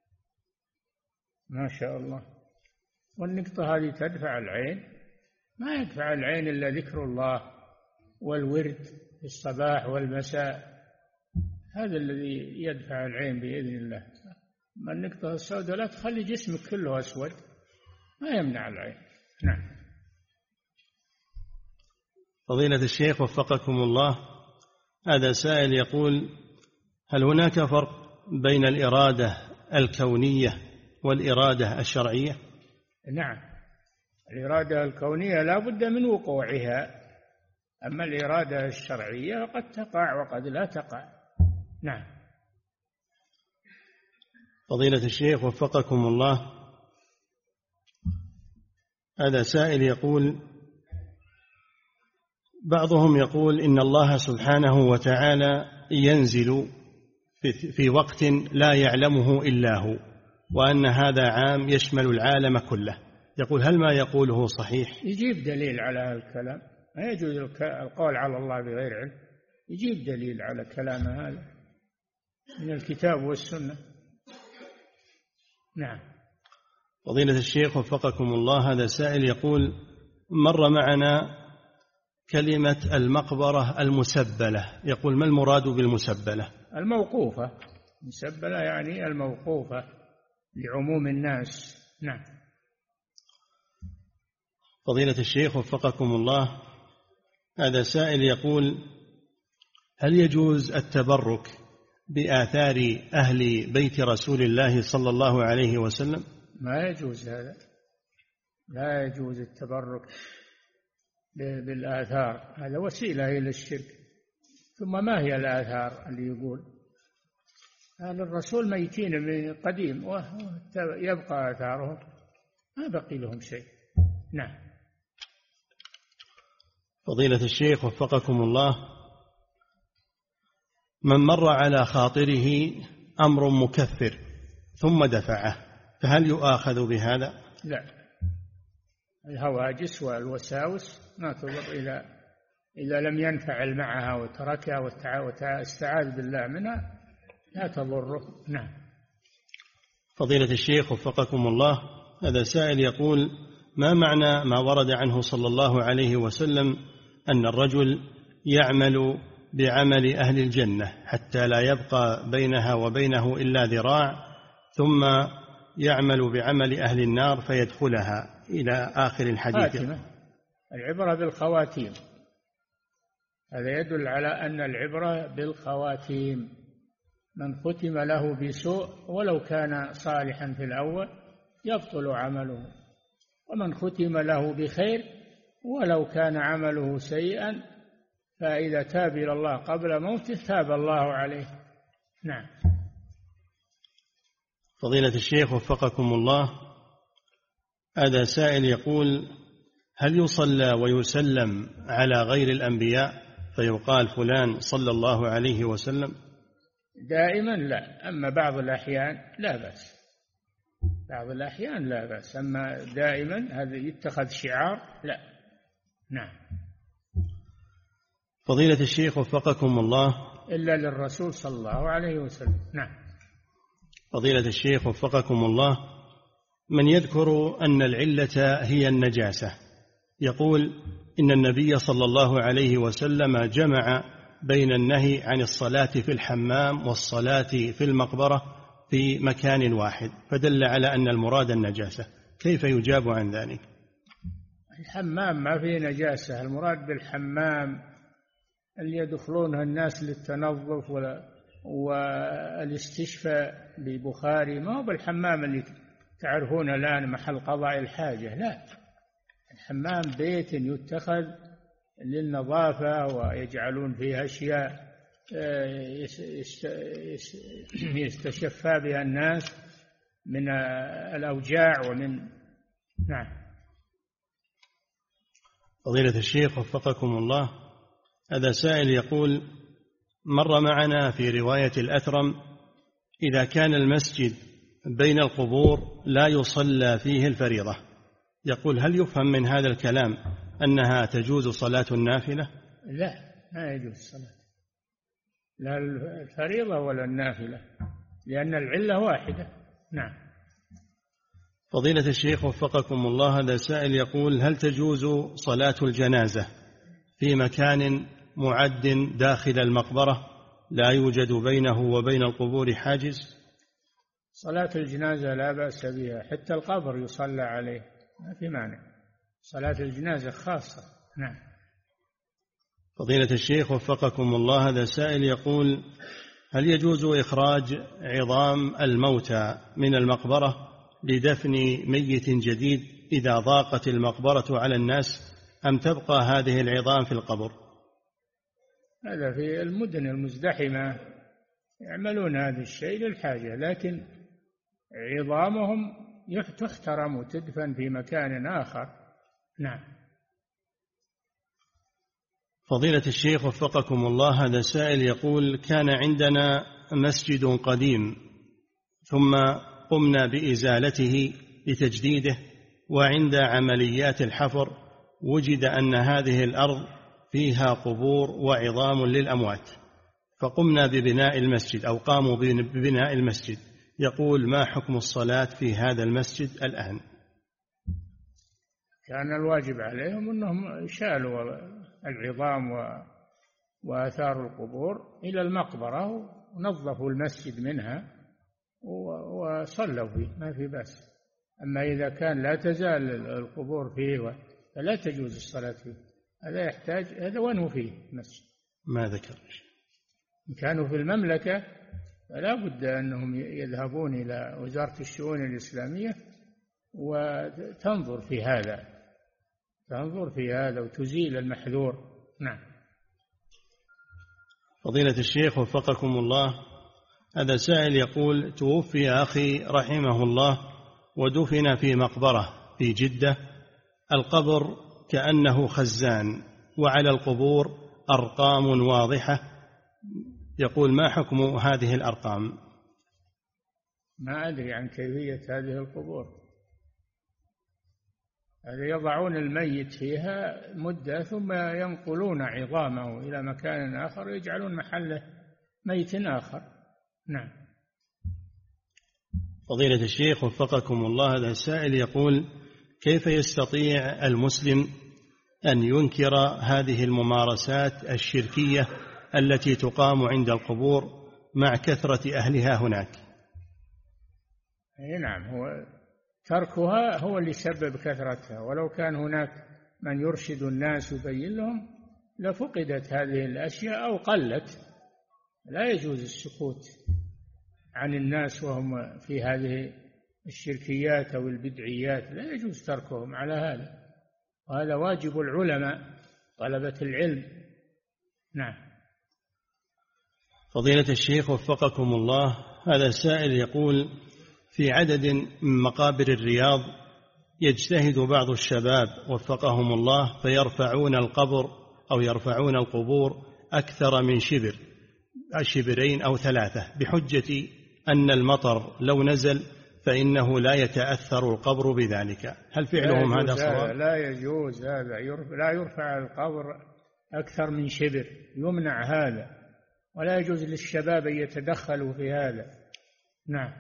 ما شاء الله. والنقطة هذه تدفع العين؟ ما يدفع العين إلا ذكر الله والورد في الصباح والمساء، هذا الذي يدفع العين بإذن الله. ما النقطة السوداء لا تخلي جسمك كله أسود، ما يمنع العين. نعم. فضيلة الشيخ وفقكم الله، هذا سائل يقول: هل هناك فرق بين الإرادة الكونية والإرادة الشرعية؟ نعم. الإرادة الكونية لا بد من وقوعها، أما الإرادة الشرعية قد تقع وقد لا تقع. نعم. فضيلة الشيخ وفقكم الله، هذا سائل يقول: بعضهم يقول إن الله سبحانه وتعالى ينزل في وقت لا يعلمه إلا هو، وأن هذا عام يشمل العالم كله، يقول هل ما يقوله صحيح؟ يجيب دليل على هذا الكلام، ما يجوز القول على الله بغير علم، يجيب دليل على كلام هذا من الكتاب والسنة. نعم. فضيلة الشيخ وفقكم الله، هذا سائل يقول مر معنا كلمة المقبرة المسبلة، يقول ما المراد بالمسبلة؟ الموقوفة، مسبلة يعني الموقوفة لعموم الناس. نعم. فضيلة الشيخ وفقكم الله، هذا سائل يقول هل يجوز التبرك بآثار أهل بيت رسول الله صلى الله عليه وسلم؟ ما يجوز هذا، لا يجوز التبرك بالآثار، هذا وسيلة إلى الشرك. ثم ما هي الآثار اللي يقول؟ أهل الرسول ميتين من قديم ويبقى آثارهم، ما بقي لهم شيء. نعم. فضيلة الشيخ وفقكم الله، من مر على خاطره أمر مكفر ثم دفعه فهل يؤاخذ بهذا؟ لا، الهواجس والوساوس ما تضر إذا لم ينفعل معها وتركها واستعاذ بالله منها لا تضره. نعم. فضيلة الشيخ وفقكم الله، هذا سائل يقول ما معنى ما ورد عنه صلى الله عليه وسلم أن الرجل يعمل بعمل أهل الجنة حتى لا يبقى بينها وبينه إلا ذراع، ثم يعمل بعمل أهل النار فيدخلها إلى آخر الحديث؟ خاتمة. العبرة بالخواتيم، هذا يدل على أن العبرة بالخواتيم. من ختم له بسوء ولو كان صالحا في الأول يبطل عمله، ومن ختم له بخير ولو كان عمله سيئا فإذا تاب إلى الله قبل موته تاب الله عليه. نعم. فضيلة الشيخ وفقكم الله، هذا سائل يقول هل يصلى ويسلم على غير الأنبياء فيقال فلان صلى الله عليه وسلم؟ دائما لا، أما بعض الأحيان لا بأس، بعض الأحيان لا بأس، أما دائما هذا يتخذ شعار لا. نعم. فضيلة الشيخ وفقكم الله، إلا للرسول صلى الله عليه وسلم. نعم. فضيلة الشيخ وفقكم الله، من يذكر أن العلة هي النجاسة يقول إن النبي صلى الله عليه وسلم جمع بين النهي عن الصلاة في الحمام والصلاة في المقبرة في مكان واحد فدل على أن المراد النجاسة، كيف يجاب عن ذلك؟ الحمام ما فيه نجاسة، المراد بالحمام اللي يدخلونها الناس للتنظف والاستشفاء ببخاري، ما هو بالحمام اللي تعرفون الآن محل قضاء الحاجة، لا، الحمام بيت يتخذ للنظافة ويجعلون فيه أشياء يستشفى بها الناس من الأوجاع ومن. نعم. فضيلة الشيخ وفقكم الله، هذا سائل يقول مر معنا في رواية الأثرم إذا كان المسجد بين القبور لا يصلى فيه الفريضة، يقول هل يفهم من هذا الكلام أنها تجوز صلاة النافلة؟ لا، ما يجوز الصلاة، لا الفريضة ولا النافلة، لأن العلة واحدة. نعم. فضيلة الشيخ وفقكم الله، هذا سائل يقول هل تجوز صلاة الجنازة في مكان معد داخل المقبرة لا يوجد بينه وبين القبور حاجز؟ صلاة الجنازة لا بأس بها، حتى القبر يصلى عليه ما في مانع، صلاة الجنازة خاصة. نعم. فضيلة الشيخ وفقكم الله، هذا سائل يقول هل يجوز إخراج عظام الموتى من المقبرة لدفن ميت جديد إذا ضاقت المقبرة على الناس، أم تبقى هذه العظام في القبر؟ هذا في المدن المزدحمة يعملون هذا الشيء للحاجة، لكن عظامهم تحترم وتدفن في مكان آخر. نعم. فضيلة الشيخ وفقكم الله، هذا سائل يقول كان عندنا مسجد قديم ثم قمنا بإزالته لتجديده وعند عمليات الحفر وجد أن هذه الأرض فيها قبور وعظام للأموات، فقمنا ببناء المسجد أو قاموا ببناء المسجد، يقول ما حكم الصلاة في هذا المسجد الآن؟ كان الواجب عليهم أنهم شالوا العظام وآثار القبور إلى المقبرة ونظفوا المسجد منها وصلوا فيه، ما في بأس. أما إذا كان لا تزال القبور فيه فلا تجوز الصلاة فيه، هذا يحتاج، هذا وين هو فيه مسجد؟ ما ذكر. إن كانوا في المملكة فلا بد أنهم يذهبون إلى وزارة الشؤون الإسلامية وتنظر في هذا، تنظر في هذا وتزيل المحذور. نعم. فضيلة الشيخ وفقكم الله، هذا سائل يقول توفي أخي رحمه الله ودفن في مقبرة في جدة، القبر كأنه خزان وعلى القبور أرقام واضحة، يقول ما حكم هذه الأرقام؟ ما أدري عن كيفية هذه القبور، هذا يضعون الميت فيها مدة ثم ينقلون عظامه إلى مكان آخر ويجعلون محله ميت آخر. نعم. فضيلة الشيخ وفقكم الله، هذا السائل يقول كيف يستطيع المسلم أن ينكر هذه الممارسات الشركية التي تقام عند القبور مع كثرة أهلها هناك؟ نعم، هو تركها هو اللي سبب كثرتها، ولو كان هناك من يرشد الناس ويبين لهم لفقدت هذه الأشياء أو قلت. لا يجوز السكوت عن الناس وهم في هذه الشركيات أو البدعيات، لا يجوز تركهم على هذا، وهذا واجب العلماء طلبة العلم. نعم. فضيلة الشيخ وفقكم الله، هذا سائل يقول في عدد من مقابر الرياض يجتهد بعض الشباب وفقهم الله فيرفعون القبر أو يرفعون القبور أكثر من شبرين أو 3 بحجة أن المطر لو نزل فإنه لا يتأثر القبر بذلك، هل فعلهم هذا صواب؟ لا يجوز هذا، لا يرفع القبر أكثر من شبر، يمنع هذا، ولا يجوز للشباب أن يتدخلوا في هذا. نعم.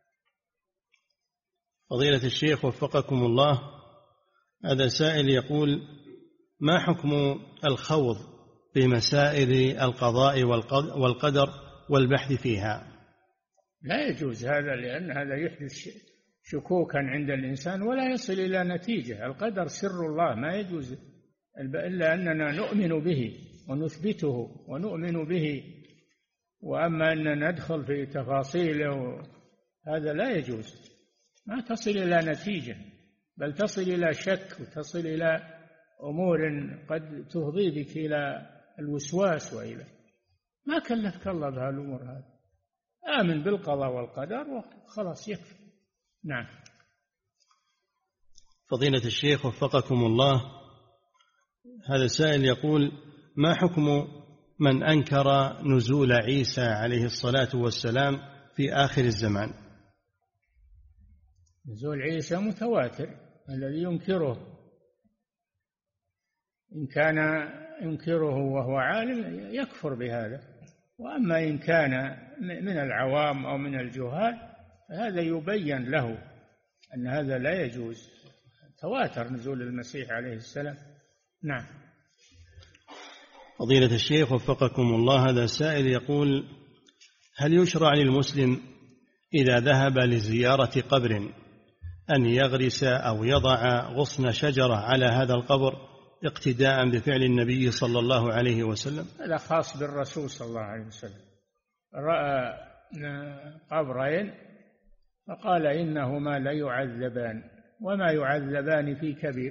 فضيلة الشيخ وفقكم الله، هذا سائل يقول ما حكم الخوض في مسائل القضاء والقدر والبحث فيها؟ لا يجوز هذا، لأن هذا يحدث شكوكا عند الإنسان ولا يصل إلى نتيجة. القدر سر الله، ما يجوز إلا أننا نؤمن به ونثبته ونؤمن به، وأما أن ندخل في تفاصيله هذا لا يجوز، ما تصل إلى نتيجة، بل تصل إلى شك وتصل إلى أمور قد تفضي بك إلى الوسواس وإلى ما كلفك الله بهالأمور هذه. آمن بالقضاء والقدر وخلاص يكفي. نعم. فضيلة الشيخ وفقكم الله، هذا سائل يقول ما حكم من أنكر نزول عيسى عليه الصلاة والسلام في آخر الزمان؟ نزول عيسى متواتر، الذي ينكره إن كان ينكره وهو عالم يكفر بهذا، وأما إن كان من العوام أو من الجهال فهذا يبين له أن هذا لا يجوز. تواتر نزول المسيح عليه السلام. نعم. فضيلة الشيخ وفقكم الله، هذا سائل يقول هل يشرع للمسلم إذا ذهب لزيارة قبر أن يغرس أو يضع غصن شجرة على هذا القبر اقتداء بفعل النبي صلى الله عليه وسلم؟ هذا خاص بالرسول صلى الله عليه وسلم، رأى قبرين فقال إنهما لا يعذبان وما يعذبان في كبير،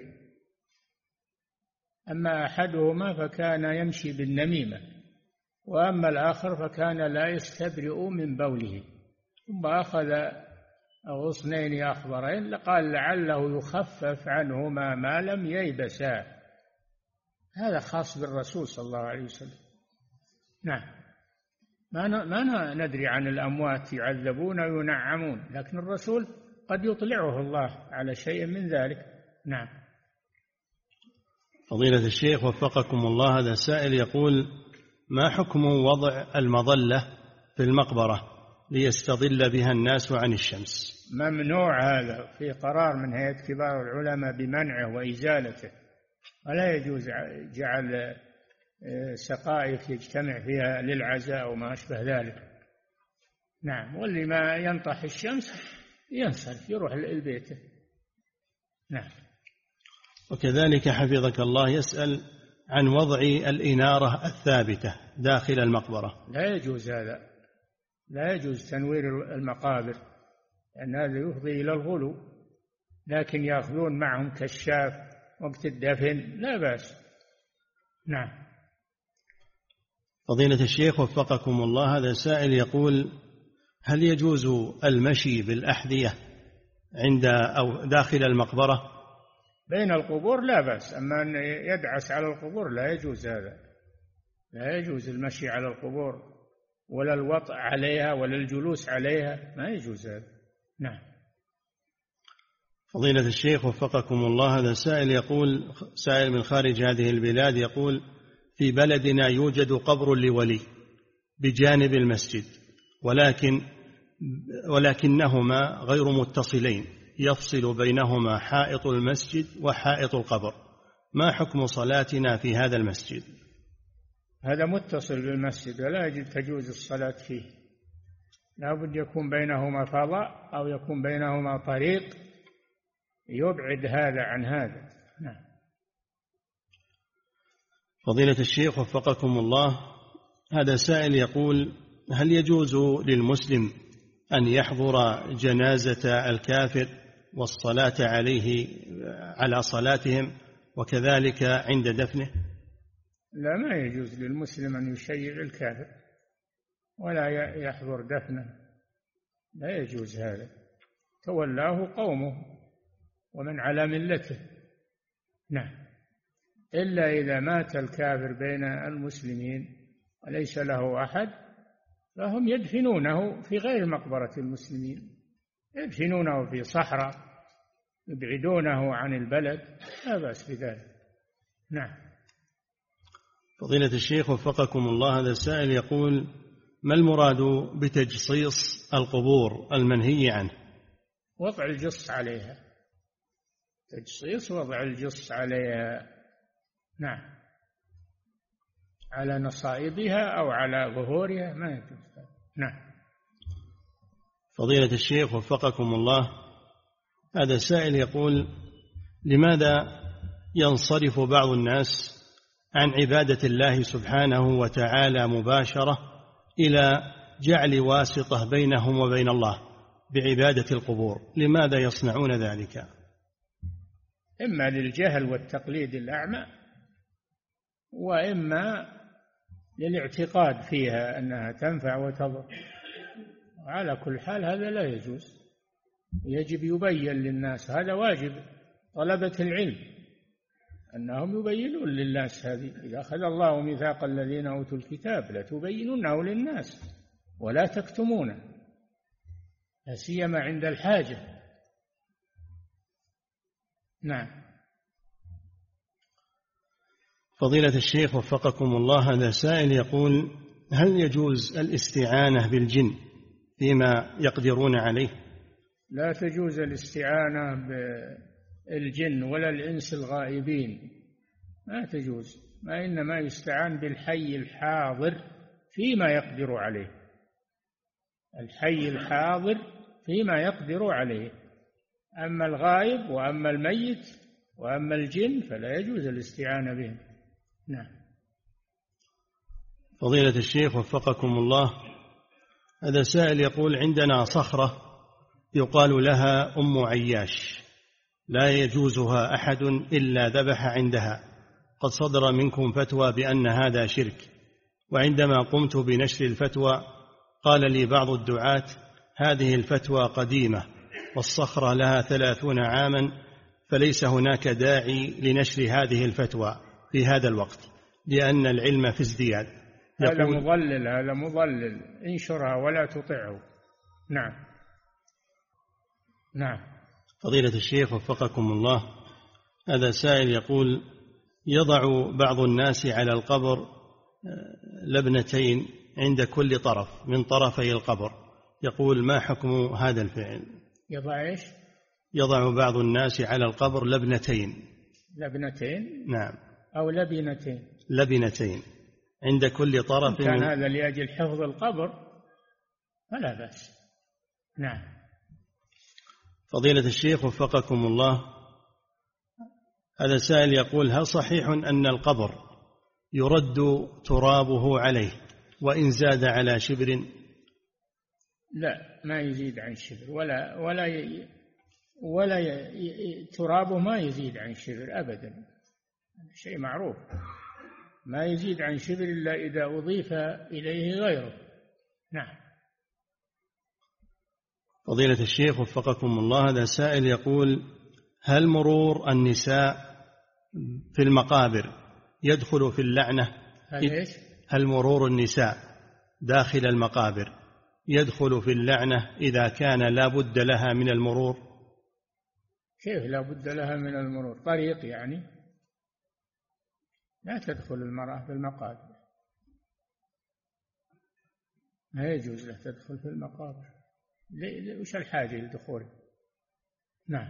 أما أحدهما فكان يمشي بالنميمة، وأما الآخر فكان لا يستبرئ من بوله، ثم أخذ غصنين أخضرين قال لعله يخفف عنهما ما لم ييبسا. هذا خاص بالرسول صلى الله عليه وسلم. نعم. ما ندري عن الأموات يعذبون وينعمون، لكن الرسول قد يطلعه الله على شيء من ذلك. نعم. فضيلة الشيخ وفقكم الله، هذا سائل يقول: ما حكم وضع المظلة في المقبرة ليستظل بها الناس عن الشمس؟ ممنوع هذا، في قرار من هيئة كبار العلماء بمنعه وإزالته، ولا يجوز جعل سقائف يجتمع فيها للعزاء وما أشبه ذلك. نعم. واللي ما ينطح الشمس ينصرف يروح لبيته. نعم. وكذلك حفظك الله يسأل عن وضع الإنارة الثابتة داخل المقبرة. لا يجوز هذا، لا يجوز تنوير المقابر، لأن هذا يفضي إلى الغلو. لكن يأخذون معهم كشاف وقت الدفن لا بأس. نعم. فضيلة الشيخ وفقكم الله، هذا سائل يقول: هل يجوز المشي بالأحذية عند أو داخل المقبرة؟ بين القبور لا بأس، أما أن يدعس على القبور لا يجوز هذا، لا يجوز المشي على القبور ولا الوطء عليها ولا الجلوس عليها، ما يجوز هذا. نعم. فضيلة الشيخ وفقكم الله، هذا سائل يقول، سائل من خارج هذه البلاد، يقول: في بلدنا يوجد قبر لولي بجانب المسجد، ولكنهما غير متصلين، يفصل بينهما حائط المسجد وحائط القبر، ما حكم صلاتنا في هذا المسجد؟ هذا متصل بالمسجد ولا تجوز الصلاة فيه، لا بد يكون بينهما فضاء أو يكون بينهما طريق يبعد هذا عن هذا. نعم. فضيلة الشيخ وفقكم الله، هذا سائل يقول: هل يجوز للمسلم أن يحضر جنازة الكافر والصلاة عليه على صلاتهم وكذلك عند دفنه؟ لا، ما يجوز للمسلم أن يشيع الكافر ولا يحضر دفنه، لا يجوز هذا، تولاه قومه ومن على ملته. نعم. إلا إذا مات الكافر بين المسلمين وليس له أحد فهم يدفنونه في غير مقبرة المسلمين، يدفنونه في صحراء يبعدونه عن البلد، لا بأس بذلك. نعم. فضيلة الشيخ وفقكم الله، هذا السائل يقول: ما المراد بتجصيص القبور المنهي عنه؟ وضع الجص عليها، تجصيص وضع الجص عليها. نعم. على نصائبها أو على ظهورها ما يجوز. نعم. فضيلة الشيخ وفقكم الله، هذا سائل يقول: لماذا ينصرف بعض الناس عن عبادة الله سبحانه وتعالى مباشرة إلى جعل واسطة بينهم وبين الله بعبادة القبور؟ لماذا يصنعون ذلك؟ إما للجهل والتقليد الأعمى، وإما للاعتقاد فيها أنها تنفع وتضر. على كل حال هذا لا يجوز، يجب يبين للناس، هذا واجب طلبة العلم أنهم يبينون للناس هذه. إذا أخذ الله ميثاق الذين أوتوا الكتاب لتبينونه للناس ولا تكتمونه، لا سيما عند الحاجة. نعم. فضيلة الشيخ وفقكم الله، هذا سائل يقول: هل يجوز الاستعانة بالجن فيما يقدرون عليه؟ لا تجوز الاستعانة بالجن ولا الإنس الغائبين، ما تجوز، ما إنما يستعان بالحي الحاضر فيما يقدر عليه، الحي الحاضر فيما يقدر عليه. أما الغائب وأما الميت وأما الجن فلا يجوز الاستعانة بهم. نعم. فضيلة الشيخ وفقكم الله، هذا سائل يقول: عندنا صخرة يقال لها أم عياش، لا يجوزها أحد إلا ذبح عندها، قد صدر منكم فتوى بأن هذا شرك، وعندما قمت بنشر الفتوى قال لي بعض الدعاة: هذه الفتوى قديمة والصخرة لها 30 عاما، فليس هناك داعي لنشر هذه الفتوى في هذا الوقت لأن العلم في ازدياد. هذا مضلل، هذا مضلل، انشرها ولا تطعه. نعم. نعم. فضيلة الشيخ وفقكم الله، هذا سائل يقول: يضع بعض الناس على القبر لبنتين عند كل طرف من طرفي القبر، يقول: ما حكم هذا الفعل؟ يضع إيش؟ يضع بعض الناس على القبر لبنتين. لبنتين؟ نعم. أو لبنتين؟ لبنتين عند كل طرف. كان هذا لأجل حفظ القبر فلا بأس. نعم. فضيلة الشيخ وفقكم الله، هذا سائل يقول: هل صحيح أن القبر يرد ترابه عليه وإن زاد على شبر؟ لا، ما يزيد عن شبر، ولا ترابه ما يزيد عن شبر أبدا، شيء معروف. ما يزيد عن شبر إلا إذا أضيف إليه غيره. نعم. فضيلة الشيخ وفقكم الله، هذا سائل يقول: هل مرور النساء في المقابر يدخل في اللعنة؟ هل مرور النساء داخل المقابر يدخل في اللعنة إذا كان لا بد لها من المرور؟ كيف لا بد لها من المرور؟ طريق يعني؟ لا تدخل المرأة في المقابر، ما يجوز له تدخل في المقابر. وش الحاجة لدخوله؟ نعم.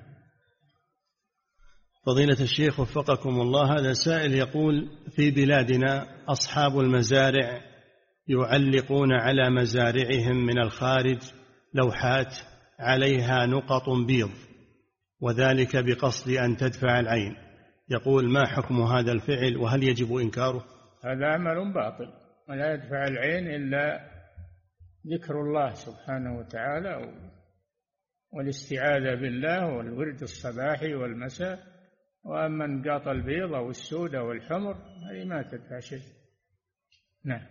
فضيلة الشيخ وفقكم الله، هذا سائل يقول: في بلادنا أصحاب المزارع يعلقون على مزارعهم من الخارج لوحات عليها نقط بيض، وذلك بقصد أن تدفع العين. يقول: ما حكم هذا الفعل وهل يجب إنكاره؟ هذا عمل باطل، ولا يدفع العين إلا ذكر الله سبحانه وتعالى والاستعاذة بالله والورد الصباحي والمساء. وأما نقاط البيض أو السود أو الحمر هذه ما تدفع شيء. نعم.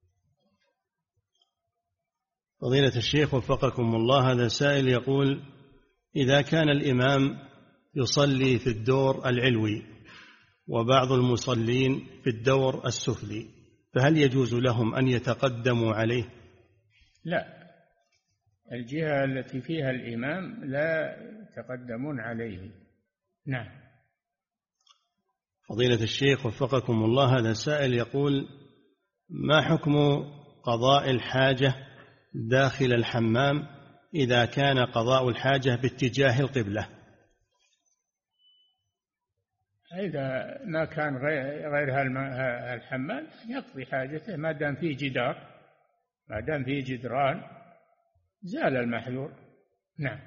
فضيلة الشيخ وفقكم الله، هذا سائل يقول: إذا كان الإمام يصلي في الدور العلوي وبعض المصلين في الدور السفلي، فهل يجوز لهم أن يتقدموا عليه؟ لا، الجهة التي فيها الإمام لا يتقدمون عليه. نعم. فضيلة الشيخ وفقكم الله، هذا سائل يقول: ما حكم قضاء الحاجة داخل الحمام إذا كان قضاء الحاجة باتجاه القبلة؟ إذا ما كان غير الحمام يقضي حاجته، ما دام فيه جدار، ما دام فيه جدران زال المحذور. نعم.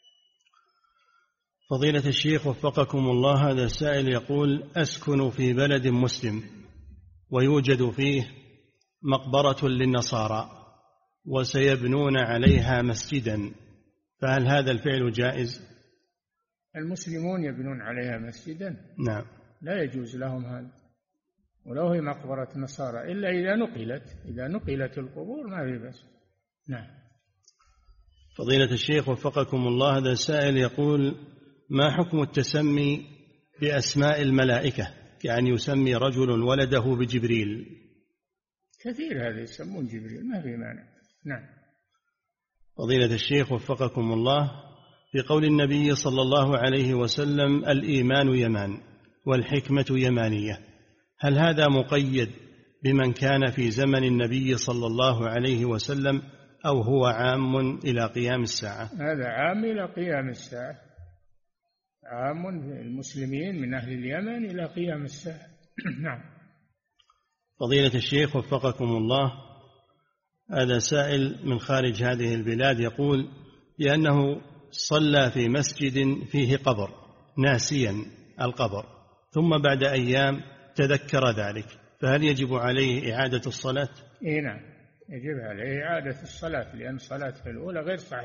فضيلة الشيخ وفقكم الله، هذا السائل يقول: أسكن في بلد مسلم ويوجد فيه مقبرة للنصارى وسيبنون عليها مسجدا، فهل هذا الفعل جائز؟ المسلمون يبنون عليها مسجدا؟ نعم. لا يجوز لهم هذا، ولو هي مقبرة نصارى، إلا إذا نقلت القبور ما في بس. نعم. فضيلة الشيخ وفقكم الله، هذا السائل يقول: ما حكم التسمي بأسماء الملائكة كأن يسمي رجل ولده بجبريل؟ كثير هذا يسمون جبريل، ما في مانع. نعم. فضيلة الشيخ وفقكم الله، في قول النبي صلى الله عليه وسلم: الإيمان يمان والحكمة يمانية، هل هذا مقيد بمن كان في زمن النبي صلى الله عليه وسلم أو هو عام إلى قيام الساعة؟ هذا عام إلى قيام الساعة، عام المسلمين من أهل اليمن إلى قيام الساعة. نعم. فضيلة الشيخ وفقكم الله، هذا سائل من خارج هذه البلاد يقول: لأنه صلى في مسجد فيه قبر ناسيا القبر، ثم بعد أيام تذكر ذلك، فهل يجب عليه إعادة الصلاة؟ نعم، يجب عليه إعادة الصلاة، لأن صلاته الأولى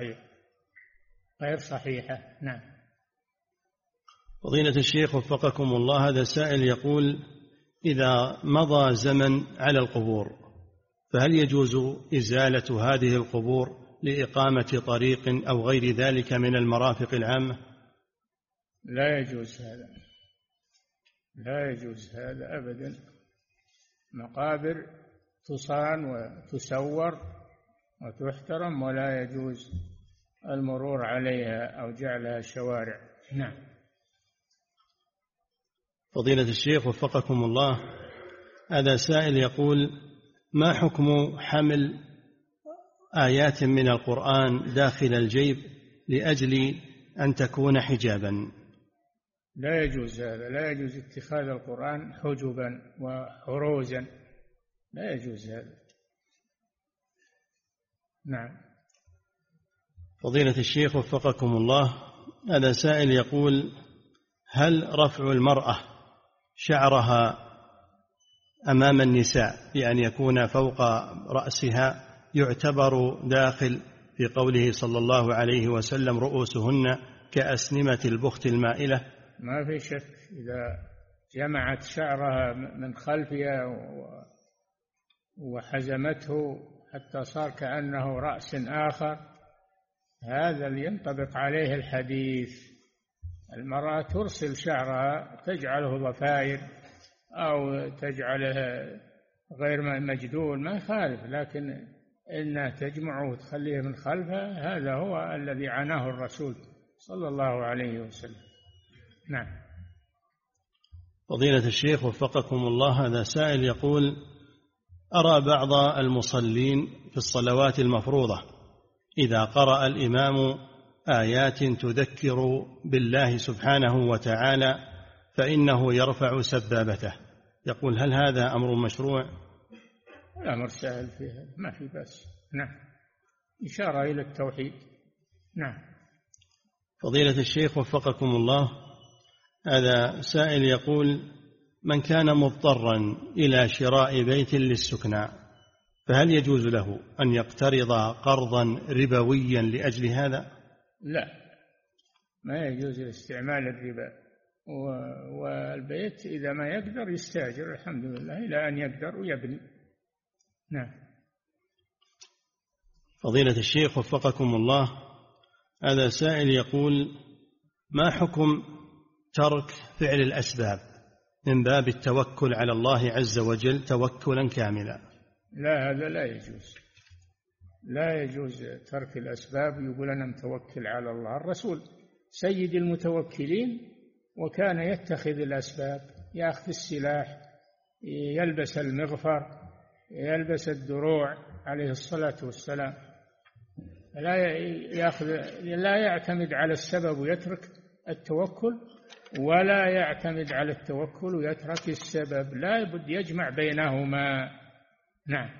غير صحيحة. نعم. فضيلة الشيخ وفقكم الله، هذا سائل يقول: إذا مضى زمن على القبور فهل يجوز إزالة هذه القبور لإقامة طريق أو غير ذلك من المرافق العامة؟ لا يجوز هذا، لا يجوز هذا أبدا. مقابر تصان وتسور وتحترم، ولا يجوز المرور عليها أو جعلها شوارع. نعم. فضيلة الشيخ وفقكم الله، هذا سائل يقول: ما حكم حمل آيات من القرآن داخل الجيب لأجل أن تكون حجابا؟ لا يجوز هذا، لا يجوز اتخاذ القرآن حجبا وحروزا، لا يجوز هذا. نعم. فضيلة الشيخ وفقكم الله، هذا سائل يقول: هل رفع المرأة شعرها أمام النساء بأن يكون فوق رأسها يعتبر داخل في قوله صلى الله عليه وسلم: رؤوسهن كأسنمة البخت المائلة؟ ما في شك، إذا جمعت شعرها من خلفها وحزمته حتى صار كأنه رأس آخر، هذا اللي ينطبق عليه الحديث. المرأة ترسل شعرها، تجعله ضفائر أو تجعله غير مجدول، ما يخالف، لكن إنها تجمعه وتخليه من خلفها، هذا هو الذي عناه الرسول صلى الله عليه وسلم. نعم. فضيلة الشيخ وفقكم الله، هذا سائل يقول: أرى بعض المصلين في الصلوات المفروضة إذا قرأ الإمام آيات تذكر بالله سبحانه وتعالى فإنه يرفع سبابته، يقول: هل هذا أمر مشروع؟ الأمر سهل فيها، ما في بأس. نعم، إشارة إلى التوحيد. نعم. فضيلة الشيخ وفقكم الله، هذا سائل يقول: من كان مضطرا إلى شراء بيت للسكنى فهل يجوز له أن يقترض قرضا ربويا لأجل هذا؟ لا، ما يجوز استعمال الربا، والبيت إذا ما يقدر يستأجر الحمد لله إلى أن يقدر ويبني. نعم. فضيلة الشيخ وفقكم الله، هذا سائل يقول: ما حكم ترك فعل الأسباب من باب التوكل على الله عز وجل توكلا كاملا؟ لا، هذا لا يجوز، لا يجوز ترك الأسباب. يقول أنا متوكل على الله. الرسول سيد المتوكلين وكان يتخذ الأسباب، يأخذ السلاح، يلبس المغفر، يلبس الدروع عليه الصلاة والسلام. لا يعتمد على السبب ويترك التوكل، ولا يعتمد على التوكل ويترك السبب، لا بد يجمع بينهما. نعم.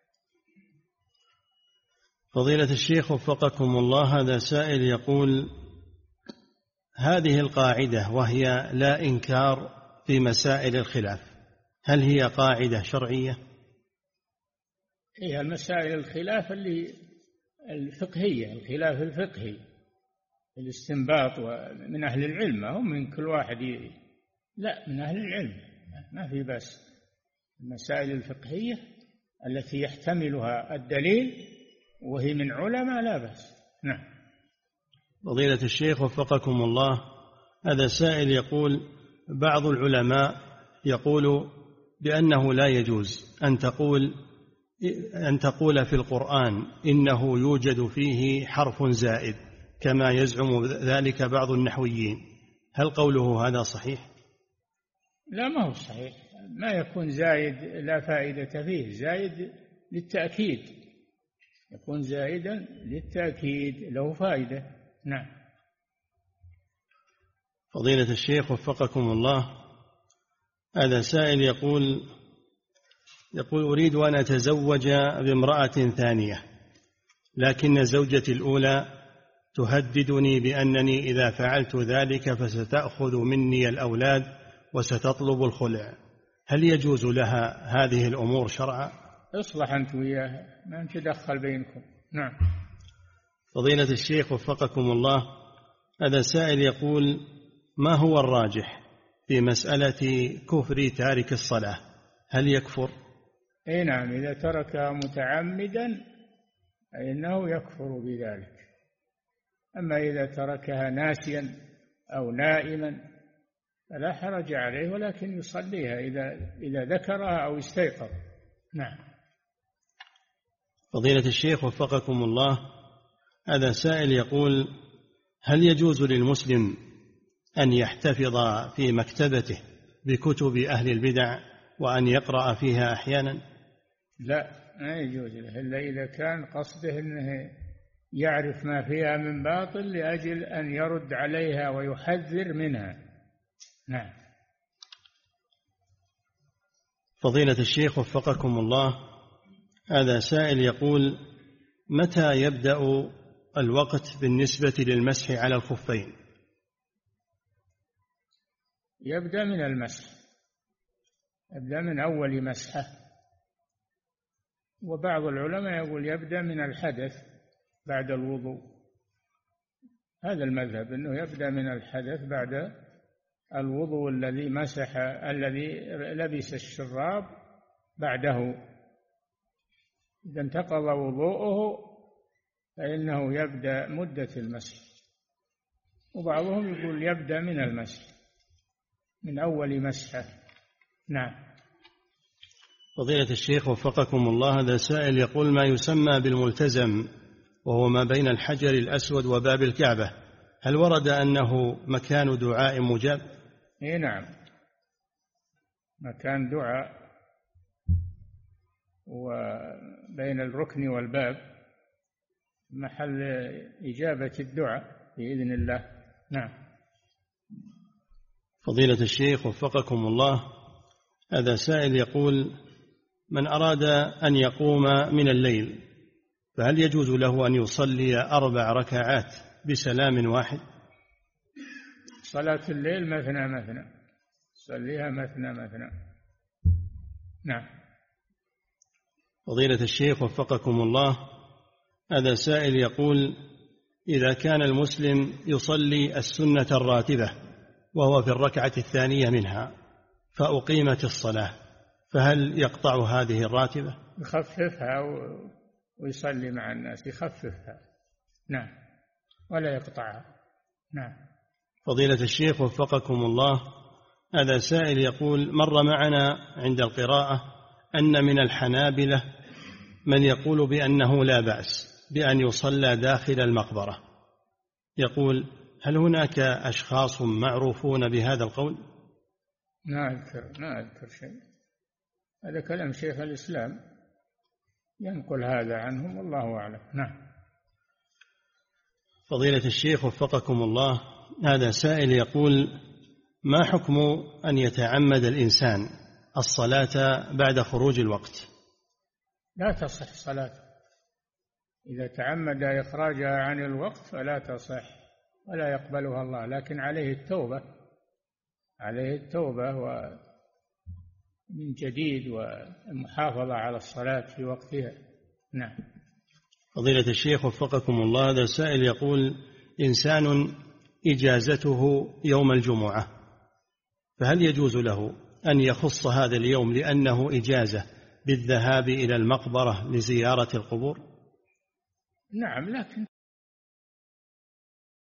فضيلة الشيخ وفقكم الله، هذا سائل يقول: هذه القاعدة وهي لا إنكار في مسائل الخلاف، هل هي قاعدة شرعية؟ هي المسائل الخلاف اللي الفقهية، الخلاف الفقهي، الاستنباط من أهل العلم، هم من كل واحد لا، من أهل العلم، ما في بس. المسائل الفقهية التي يحتملها الدليل وهي من علماء لا بأس. نعم. فضيلة الشيخ وفقكم الله، هذا سائل يقول: بعض العلماء يقول بأنه لا يجوز أن تقول في القرآن إنه يوجد فيه حرف زائد كما يزعم ذلك بعض النحويين، هل قوله هذا صحيح؟ لا، ما هو صحيح، ما يكون زائد لا فائدة فيه، زائد للتأكيد، يكون زائدا للتأكيد له فائدة. نعم. فضيلة الشيخ وفقكم الله، هذا سائل يقول: أريد أن أتزوج بامرأة ثانية، لكن زوجتي الأولى تهددني بأنني إذا فعلت ذلك فستأخذ مني الأولاد وستطلب الخلع، هل يجوز لها هذه الأمور شرعا؟ اصلح أنت وياها، ما تدخل بينكم. نعم. فضيلة الشيخ وفقكم الله، هذا سائل يقول: ما هو الراجح في مسألة كفر تارك الصلاة، هل يكفر؟ أي نعم، إذا تركها متعمدا فإنه يكفر بذلك، أما إذا تركها ناسيا أو نائما فلا حرج عليه، ولكن يصليها إذا ذكرها أو استيقظ. نعم. فضيلة الشيخ وفقكم الله، هذا سائل يقول: هل يجوز للمسلم أن يحتفظ في مكتبته بكتب أهل البدع وأن يقرأ فيها أحيانا؟ لا، ما يجوز له إلا إذا كان قصده أنه يعرف ما فيها من باطل لأجل أن يرد عليها ويحذر منها. نعم. فضيلة الشيخ وفقكم الله، هذا سائل يقول: متى يبدأ الوقت بالنسبة للمسح على الخفين؟ يبدأ من المسح، يبدأ من أول مسحة، وبعض العلماء يقول يبدأ من الحدث بعد الوضوء. هذا المذهب، أنه يبدأ من الحدث بعد الوضوء الذي مسح، الذي لبس الشراب بعده. إذا انتقض وضوءه فإنه يبدأ مدة المسح. وبعضهم يقول يبدأ من المسح، من أول مسحة. نعم. فضيلة الشيخ وفقكم الله، هذا سائل يقول: ما يسمى بالملتزم وهو ما بين الحجر الأسود وباب الكعبة، هل ورد أنه مكان دعاء مجاب؟ إيه نعم، مكان دعاء، وبين الركن والباب محل إجابة الدعاء بإذن الله. نعم. فضيلة الشيخ وفقكم الله، هذا سائل يقول: من أراد أن يقوم من الليل فهل يجوز له أن يصلي 4 ركعات بسلام واحد؟ صلاة الليل مثنى مثنى، صليها مثنى مثنى. نعم. فضيلة الشيخ وفقكم الله، هذا سائل يقول: إذا كان المسلم يصلي السنة الراتبة وهو في الركعة الثانية منها فأقيمت الصلاة، فهل يقطع هذه الراتبة؟ يخففها ويصلي مع الناس، يخففها. نعم، ولا يقطعها. نعم. فضيلة الشيخ وفقكم الله، هذا سائل يقول: مر معنا عند القراءة أن من الحنابلة من يقول بأنه لا بأس بأن يصلى داخل المقبرة، يقول: هل هناك أشخاص معروفون بهذا القول؟ ما أذكر شيء، هذا كلام شيخ الإسلام ينقل هذا عنهم، والله أعلم. نعم. فضيلة الشيخ وفقكم الله، هذا سائل يقول: ما حكم أن يتعمد الإنسان الصلاة بعد خروج الوقت؟ لا تصح صلاته، إذا تعمد إخراجها عن الوقت فلا تصح ولا يقبلها الله، لكن عليه التوبة، عليه التوبة ومن جديد والمحافظة على الصلاة في وقتها. نعم. فضيلة الشيخ وفقكم الله، هذا سائل يقول: إنسان إجازته يوم الجمعة، فهل يجوز له أن يخص هذا اليوم لأنه إجازة بالذهاب إلى المقبرة لزيارة القبور؟ نعم، لكن